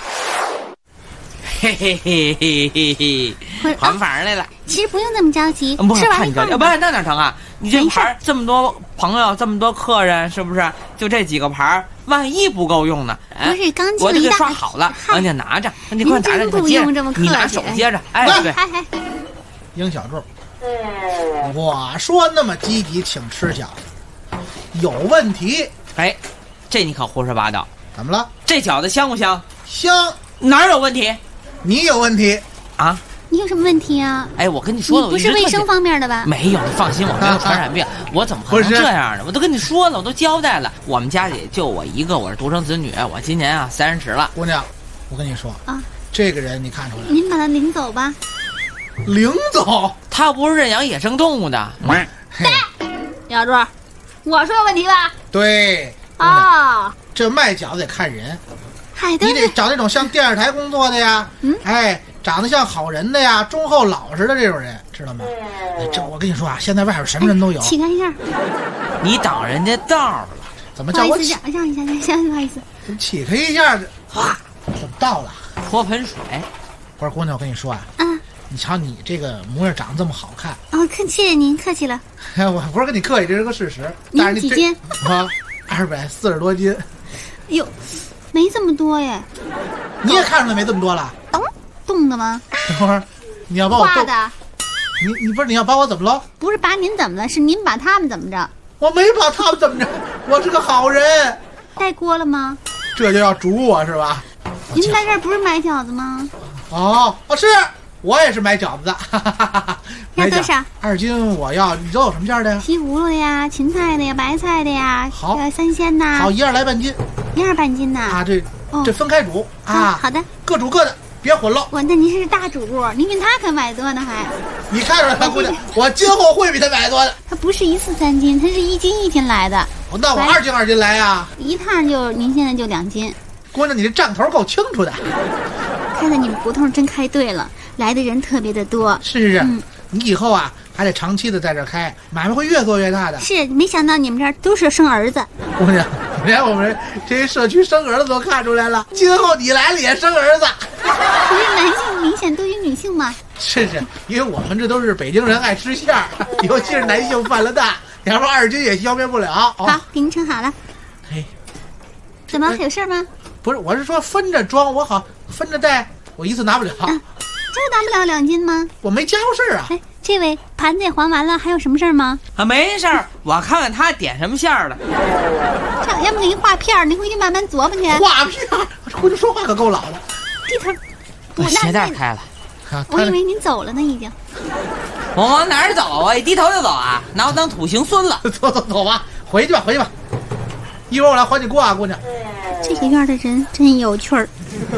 嘿嘿嘿嘿嘿嘿，还牌来了。 其实不用那么着急， 不是看你着急， 不然那哪成啊？你这牌这么多朋友，这么多客人，是不是？就这几个牌，万一不够用呢？ 不是刚我就给刷好了，人家拿着，你快拿着，你接着，你拿手接着。哎，对。 英小柱，我说那么积极请吃饺子，有问题。 哎，这你可胡说八道。 怎么了？ 这饺子香不香？ 香。 哪有问题？ 你有问题啊？ 你有什么问题啊？ 哎，我跟你说了， 你不是卫生方面的吧？ 没有，你放心，我没有传染病，我怎么可能这样呢？我都跟你说了，我都交代了，我们家里就我一个，我是独生子女，我今年啊30了。 姑娘，我跟你说啊， 这个人你看出来了？ 您把他领走吧。 领走？ 他不是认养野生动物的。 小柱，我说有问题吧？ 对。 啊， 这卖饺子得看人。 你得找那种像电视台工作的呀，哎，长得像好人的呀，忠厚老实的这种人，知道吗？这我跟你说啊，现在外边什么人都有。 起开一下， 你挡人家道了， 怎么叫我起？ 让一下，不好意思。 怎么起开一下？哗，怎么到了？ 泼盆水。 不是姑娘，我跟你说啊，你瞧你这个模样长得这么好看。 哦，谢谢您，客气了。 我不是跟你客气，这是个事实。 你几斤？ 啊，240多斤。 哟。没这么多耶， 你也看出来没这么多了？ 冻的吗？ 等会儿，你要把我画的。 你不是你要把我怎么了？ 不是把您怎么了，是您把他们怎么着？ 我没把他们怎么着，我是个好人。 带锅了吗？ 这就要逐我是吧？ 您来这儿不是买饺子吗？ 哦，是我也是买饺子的。 要多少 ？2斤我要。你都有什么馅的呀？ 西葫芦的呀，芹菜的呀，白菜的呀。 好 ，3鲜呐。 好，一样来半斤。 一样半斤呐。 啊，这分开煮啊。 好的， 各煮各的，别混了。 那您是大主顾，您比他可买多呢还。 你看出来了，姑娘，我今后会比他买多的。 他不是1次3斤，他是1斤1斤来的。 那我2斤2斤来呀。 一趟您现在就2斤。 姑娘，你这账头够清楚的。 看在你们胡同真开对了，来的人特别的多。 是你以后啊还得长期的在这开，买卖会越做越大的。 是，没想到你们这儿都是生儿子。 姑娘，连我们这社区生儿子都看出来了，今后你来了也生儿子。 不是男性明显多于女性吗？ 是，因为我们这都是北京人，爱吃馅儿，尤其是男性犯了大，要不2斤也消灭不了。 好，给您盛好了。 哎， 怎么还有事吗？ 不是，我是说分着装，我好分着带，我一次拿不了。 这拿不了2斤吗？ 我没家伙事啊。 哎，这位盘子也还完了，还有什么事儿吗？ 没事儿，我看看他点什么馅儿了。 这要不给您画片儿，您回去慢慢琢磨去。 画片儿，这回头说话可够老的。 低头， 我鞋带开了。 我以为您走了呢，已经。 我往哪儿走啊？一低头就走啊？拿我当土行孙了？ 走吧，回去吧。一会儿我来还你锅啊，姑娘。 这个院的人真有趣儿。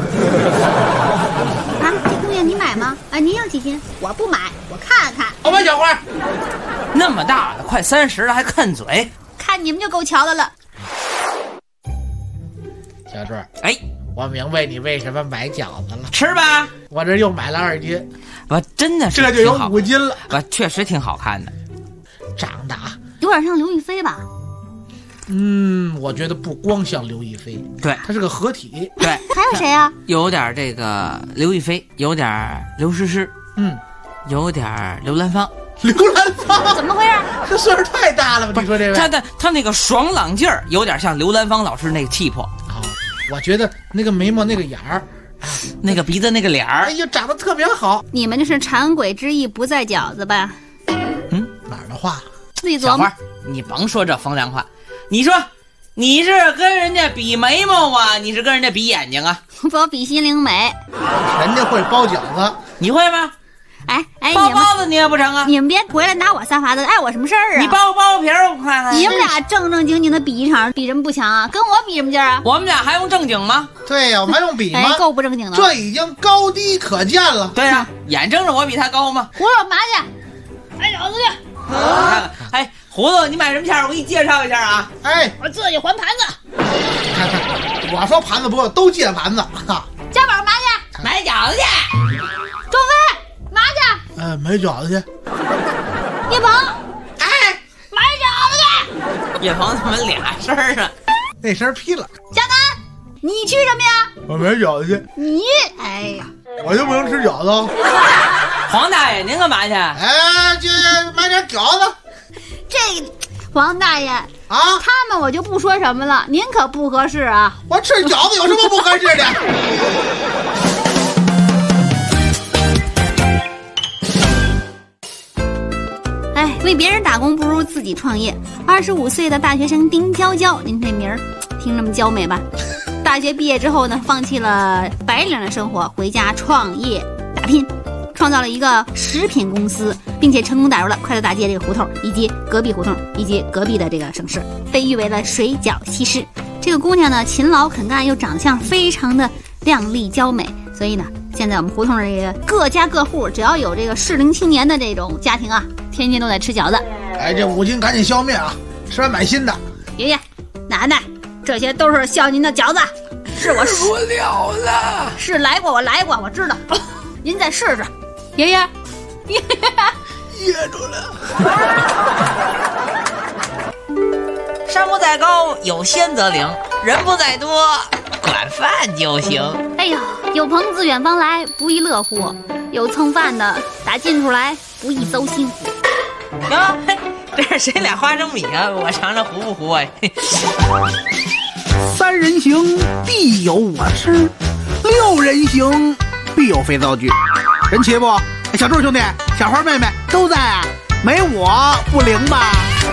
啊，这姑娘你买吗？啊，您要几斤？我不买，我看看。 我买小花。 那么大的，快30了还看嘴， 看你们就够瞧的了。 小柱，哎，我明白你为什么买饺子了。 吃吧， 我这又买了2斤， 我真的是这就有5斤了。 我确实挺好看的， 长得有点像刘亦菲吧？ 我觉得不光像刘亦菲， 对， 它是个合体。 对， 还有谁啊？ 有点这个刘亦菲，有点刘诗诗，有点刘兰芳。 刘兰芳怎么回事？ 这岁数太大了吧？你说这位， 他那个爽朗劲儿，有点像刘兰芳老师那个气魄。 我觉得那个眉毛那个眼儿， 那个鼻子那个脸儿， 哎呀，长得特别好。 你们这是馋鬼之意不在饺子吧？ 哪儿的话？ 自己琢磨。 小花，你甭说这风凉话。你说，你是跟人家比眉毛啊？你是跟人家比眼睛啊？ 我比心灵美。 人家会包饺子， 你会吗？ 哎， 包包子你也不成啊？ 你们别回来拿我撒法子，碍我什么事儿啊？ 你包皮儿我看看。 你们俩正经的比一场，比什么不强啊？跟我比什么劲儿啊？ 我们俩还用正经吗？ 对呀，我们还用比吗？ 够不正经的。 这已经高低可见了。 对呀，眼睁着我比他高吗？ 胡说八道，买饺子去。 哎，胡子，你买什么馅儿？我给你介绍一下啊。 哎， 我自己还盘子。 看，我说盘子不够，都借盘子。 家宝嘛去？ 买饺子去。 周飞嘛去？ 买饺子去。 叶鹏，哎，买饺子去。 叶鹏怎么俩声儿啊？ 那声劈了。 小南，你去什么呀？ 我买饺子去。 你，哎呀， 我就不能吃饺子。 黄大爷，您干嘛去？ 哎，这买点饺子。 这黄大爷啊， 他们我就不说什么了，您可不合适啊！ 我吃饺子有什么不合适的？ 哎，为别人打工不如自己创业。25岁的大学生丁娇娇，您这名儿听那么娇美吧？大学毕业之后呢，放弃了白领的生活，回家创业打拼，创造了一个食品公司，并且成功打入了快乐大街这个胡同，以及隔壁胡同，以及隔壁的这个省市，被誉为了水饺西施。这个姑娘呢，勤劳肯干，又长相非常的靓丽娇美，所以呢，现在我们胡同这个各家各户，只要有这个适龄青年的这种家庭啊，天天都在吃饺子。 哎，这5斤赶紧消灭啊！吃完买新的。 爷爷，奶奶，这些都是孝您的饺子，是我吃不了了。 是来过，我来过，我知道。您再试试，爷爷，爷噎住了。 山不在高，有仙则灵；人不在多，管饭就行。 哎呦，有朋自远方来，不亦乐乎；有蹭饭的打近处来，不亦糟心乎。 啊，这是谁俩花生米啊？我尝尝糊不糊啊 ？3人行，必有我师；6人行，必有肥皂剧。人齐不？小柱兄弟、小花妹妹都在啊，没我不灵吧？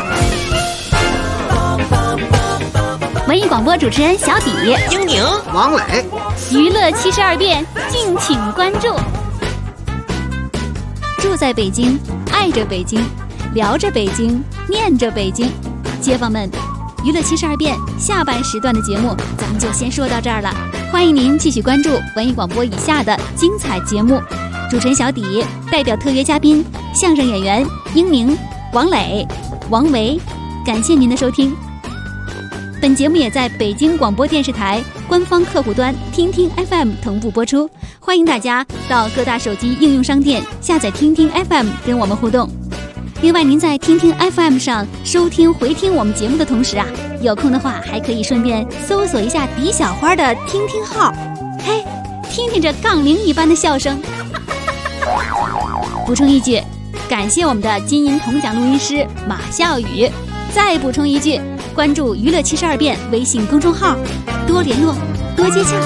文艺广播主持人小底、 英宁、 王磊， 娱乐72变，敬请关注。住在北京，爱着北京，聊着北京，念着北京。街坊们，娱乐72变下半时段的节目咱们就先说到这儿了，欢迎您继续关注文艺广播以下的精彩节目。主持人小底代表特约嘉宾相声演员英宁、王磊、王维，感谢您的收听。本节目也在北京广播电视台官方客户端听听 FM 同步播出，欢迎大家到各大手机应用商店下载听听 FM 跟我们互动。另外，您在听听 FM 上收听回听我们节目的同时啊，有空的话还可以顺便搜索一下李小花的听听号，嘿，听听这杠铃一般的笑声。补充一句，感谢我们的金银铜奖录音师马笑宇。再补充一句，关注娱乐72变微信公众号，多联络，多接洽。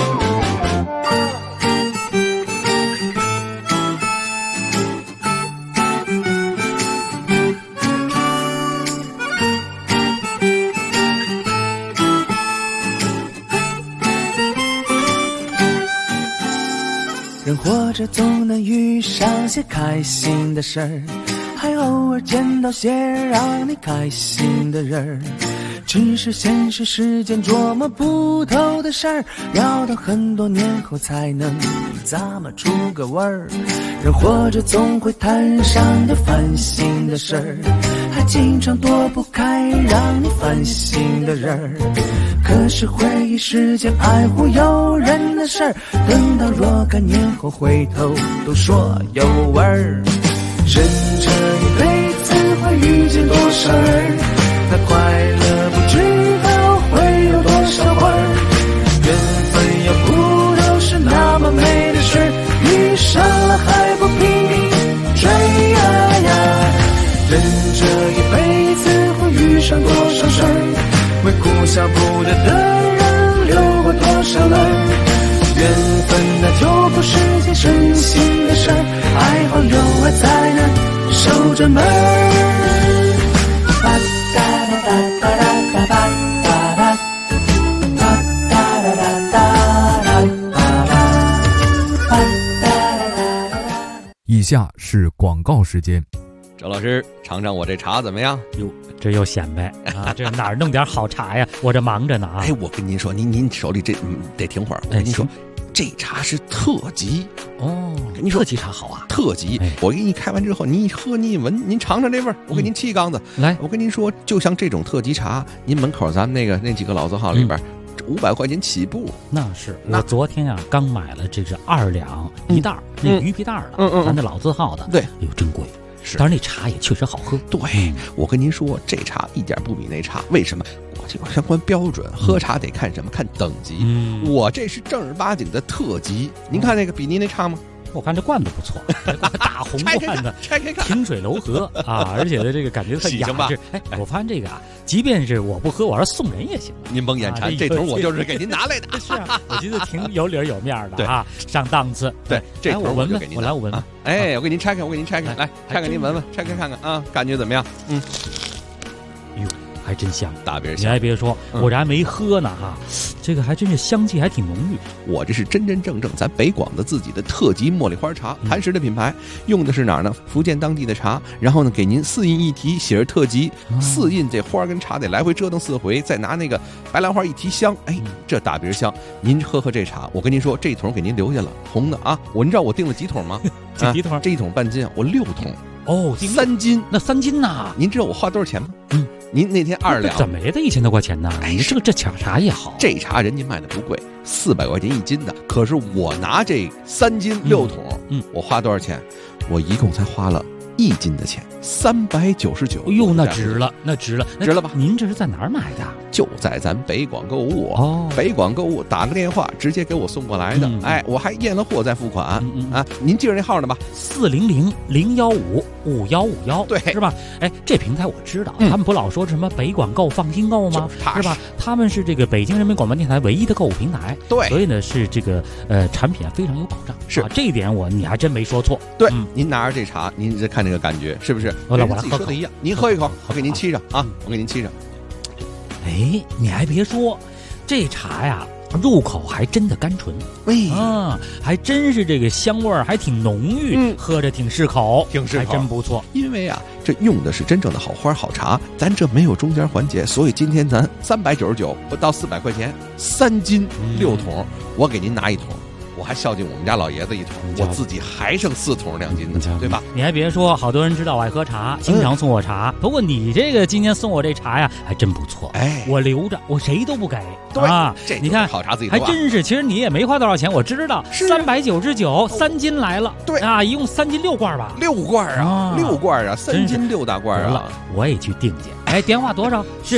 人活着总能遇上些开心的事儿，还偶尔见到些让你开心的人儿。只是现实世间琢磨不透的事儿，要到很多年后才能咂摸出个味儿。人活着总会摊上点烦心的事儿，还经常躲不开让你烦心的人儿。可是回忆世间爱忽悠人的事儿，等到若干年后回头都说有味儿。人这一辈子会遇见多少人，他快乐不知道会有多少会儿。缘分要不都是那么美的事，遇上了还不拼命追呀呀。人这一辈子会遇上多少事儿，为哭笑不得的人流过多少泪。缘分那就不是件省心的事儿，爱好有爱才能守着门儿。吧哒吧哒吧哒吧哒吧吧哒哒哒哒哒吧哒。 以下是广告时间。 周老师，尝尝我这茶怎么样？ 哟，这又显摆啊！这哪儿弄点好茶呀？我这忙着呢啊！ 哎，我跟您说，您手里这得停会儿。我跟您说，这茶是特级哦。 跟您说， 特级茶好啊， 特级。我给你开完之后，您一喝，您一闻，您尝尝这味儿。我给您沏缸子。 来， 我跟您说，就像这种特级茶，您门口咱们那几个老字号里边，500块钱起步。 那是我昨天啊刚买了这是2两一袋那鱼皮袋的，咱这老字号的。 对， 哎呦真贵。 当然那茶也确实好喝。 对，我跟您说，这茶一点不比那差。为什么？我这个相关标准，喝茶得看什么？看等级。我这是正儿八经的特级。您看那个比您那差吗？ 我看这罐子不错，大红罐子， 拆开看， 清水楼河啊，而且的这个感觉很雅致。我发现这个啊，即便是我不喝，我要送人也行。 您甭眼馋，这桶我就是给您拿来的。 是啊，我觉得挺有理有面的啊，上档次。 对，这我闻闻，我闻闻。 哎，我给您拆开，来，拆开您闻闻，拆开看看啊，感觉怎么样？ 哟，还真香， 大别香。你还别说，我这还没喝呢哈，这个还真是香气还挺浓郁。 我这是真真正正咱北广的自己的特级茉莉花茶，磐石的品牌，用的是哪儿呢？福建当地的茶，然后呢给您4印一提，写着特级，4印这花跟茶得来回折腾4回，再拿那个白兰花一提香，哎，这大别香。您喝这茶，我跟您说，这一桶给您留下了，红的啊。您知道我订了几桶吗？ 几桶？ 这一桶半斤，我6桶。 哦 ，3斤， 那3斤呐？ 您知道我花多少钱吗？您那天2两， 怎么也得1000多块钱呢？哎，这茶也好， 这茶人家卖的不贵，400块钱1斤的。可是我拿这3斤6桶，我花多少钱？我一共才花了1斤的钱，399。 哎呦，那值了，值了吧？您这是在哪儿买的？ 就在咱北广购物北广购物打个电话直接给我送过来的。哎，我还验了货再付款啊。您记着那号呢吧 ？400-015-5151，对，是吧？哎，这平台我知道，他们不老说什么北广购、放心购吗？是吧？他们是这个北京人民广播电台唯一的购物平台， 对， 所以呢是这个产品非常有保障。 是这一点你还真没说错。 对，您拿着这茶，您再看这个感觉是不是？ 我自己说的一样，您喝一口，我给您沏上啊，我给您沏上。 哎，你还别说，这茶呀，入口还真的甘醇，还真是这个香味儿还挺浓郁，喝着挺适口，还真不错。 因为啊，这用的是真正的好花好茶，咱这没有中间环节，所以今天咱399不到400块钱，3斤6桶，我给您拿1桶。我还孝敬我们家老爷子1桶，我自己还剩4桶2斤呢，对吧？ 你还别说，好多人知道我爱喝茶，经常送我茶。不过你这个今天送我这茶呀，还真不错。哎，我留着，我谁都不给。 对啊， 这你看好茶自己还真是。其实你也没花多少钱，我知道，399，3斤来了。 对啊，一共3斤6罐吧 ？6罐啊，6罐啊，3斤6大罐啊！ 我也去订去。哎，电话多少？是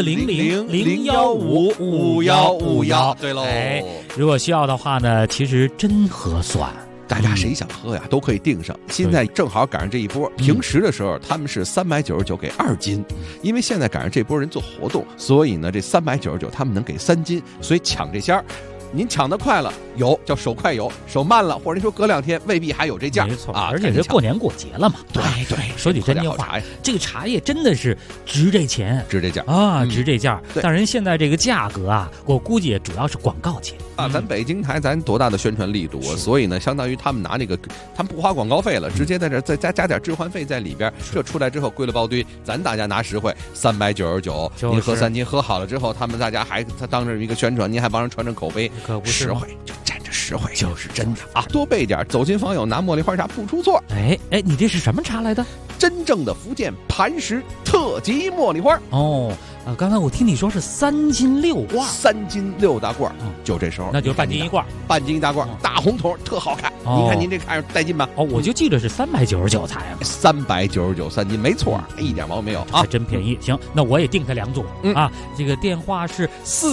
400-015-5151。 对喽。 哎，如果需要的话呢，其实真合算。 大家谁想喝呀，都可以订上。现在正好赶上这一波，平时的时候他们是399给2斤，因为现在赶上这波人做活动，所以呢这399他们能给3斤，所以抢这仙儿。您抢得快了有叫手快有，手慢了或者您说隔2天未必还有这价。 没错啊，而且这过年过节了嘛。 对， 说句真话，这个茶叶真的是值这钱， 值这价啊，值这价。但人现在这个价格啊，我估计主要是广告钱啊。咱北京台咱多大的宣传力度啊，所以呢，相当于他们拿那个，他们不花广告费了，直接在这再加点置换费在里边，这出来之后归了包堆，咱大家拿实惠，399，您喝3斤，喝好了之后，他当着一个宣传，您还帮人传传口碑。 可不是实惠，就沾着实惠，就是真的啊！多备点，走亲访友拿茉莉花茶不出错。 哎，你这是什么茶来的？ 真正的福建磐石特级茉莉花。 哦，刚才我听你说是3斤6罐 ，3斤6大罐，就这时候， 那就是半斤1罐， 半斤1大罐，大红桶，特好看。您看您这看着带劲吧？ 我就记得是399才 ，399 3斤，没错，一点毛病没有啊， 还真便宜。行，那我也订它2组啊。这个电话是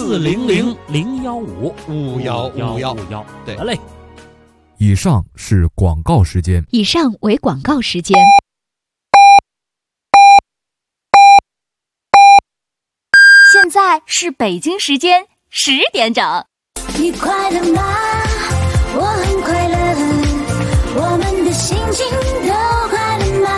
400-015-5151， 对， 好嘞。 以上是广告时间。 以上为广告时间。 现在是北京时间10点整。 你快乐吗？我很快乐，我们的心情都快乐吗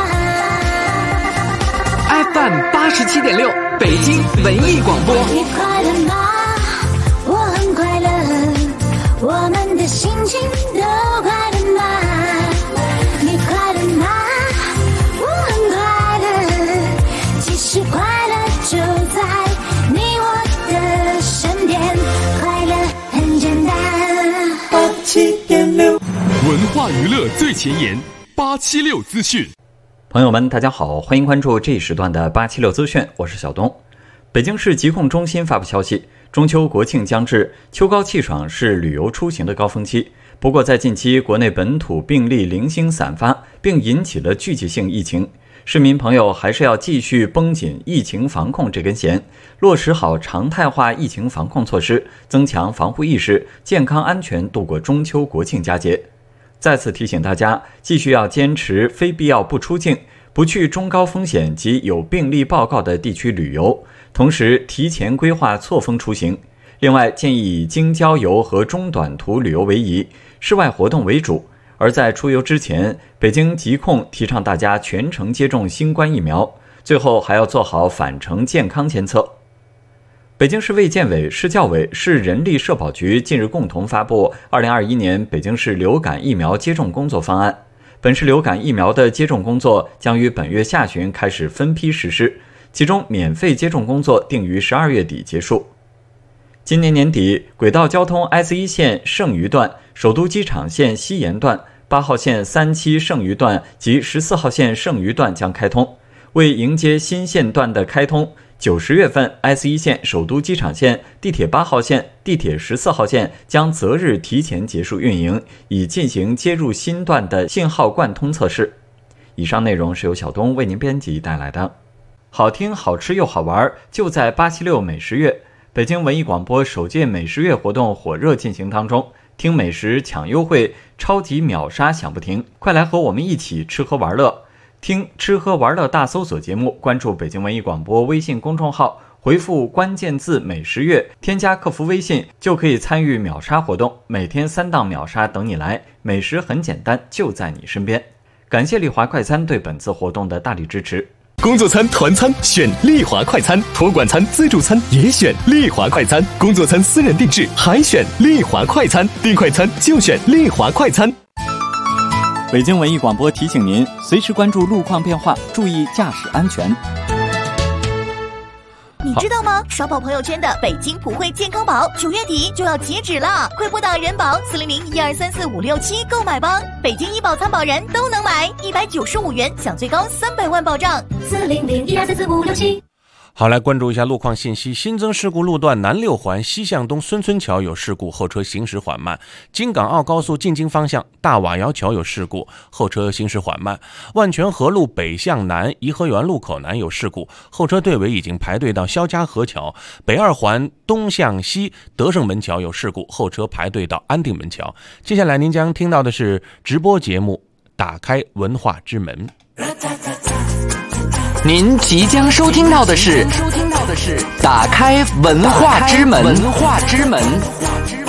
？FM 87.6，北京文艺广播。 你快乐吗？我很快乐，我们的心情都快乐吗？你快乐吗？我很快乐，其实快乐就在你我的身边，快乐很简单。87.6， 文化娱乐最前沿，876资讯。 朋友们，大家好，欢迎关注这一时段的876资讯，我是小东。北京市疾控中心发布消息，中秋国庆将至，秋高气爽是旅游出行的高峰期。 不过在近期国内本土病例零星散发，并引起了聚集性疫情，市民朋友还是要继续绷紧疫情防控这根弦，落实好常态化疫情防控措施，增强防护意识，健康安全度过中秋国庆佳节。再次提醒大家，继续要坚持非必要不出境，不去中高风险及有病例报告的地区旅游，同时提前规划错峰出行。另外，建议以京郊游和中短途旅游为宜，室外活动为主。而在出游之前，北京疾控提倡大家全程接种新冠疫苗，最后还要做好返程健康监测。北京市卫健委、市教委、市人力社保局近日共同发布2021年北京市流感疫苗接种工作方案。本市流感疫苗的接种工作将于本月下旬开始分批实施，其中免费接种工作定于12月底结束。今年年底，轨道交通 S1 线剩余段、首都机场线西延段、8号线3期剩余段及14号线剩余段将开通。为迎接新线段的开通，9、10月份 S1 线首都机场线、地铁8号线、地铁14号线将择日提前结束运营，以进行接入新段的信号贯通测试。以上内容是由小东为您编辑带来的。好听、好吃又好玩，就在876美食月。北京文艺广播首届美食月活动火热进行当中，听美食抢优惠，超级秒杀响不停，快来和我们一起吃喝玩乐。听吃喝玩乐大搜索节目，关注北京文艺广播微信公众号，回复关键字美食月，添加客服微信就可以参与秒杀活动，每天3档秒杀等你来，美食很简单，就在你身边。感谢丽华快餐对本次活动的大力支持。 工作餐、团餐选丽华快餐，托管餐、自助餐也选丽华快餐，工作餐私人定制还选丽华快餐，订快餐就选丽华快餐。 北京文艺广播提醒您，随时关注路况变化，注意驾驶安全。 你知道吗？刷爆朋友圈的北京普惠健康宝9月底就要截止了，快拨打人保400-1234-567购买吧！北京医保参保人都能买，195元享最高300万保障。400-1234-567。 好，来关注一下路况信息。新增事故路段南六环西向东孙村桥有事故，后车行驶缓慢；京港澳高速进京方向大瓦窑桥有事故，后车行驶缓慢；万泉河路北向南颐和园路口南有事故，后车队尾已经排队到肖家河桥；北二环东向西德胜门桥有事故，后车排队到安定门桥。接下来您将听到的是直播节目《打开文化之门》。 您即将收听到的是打开文化之门。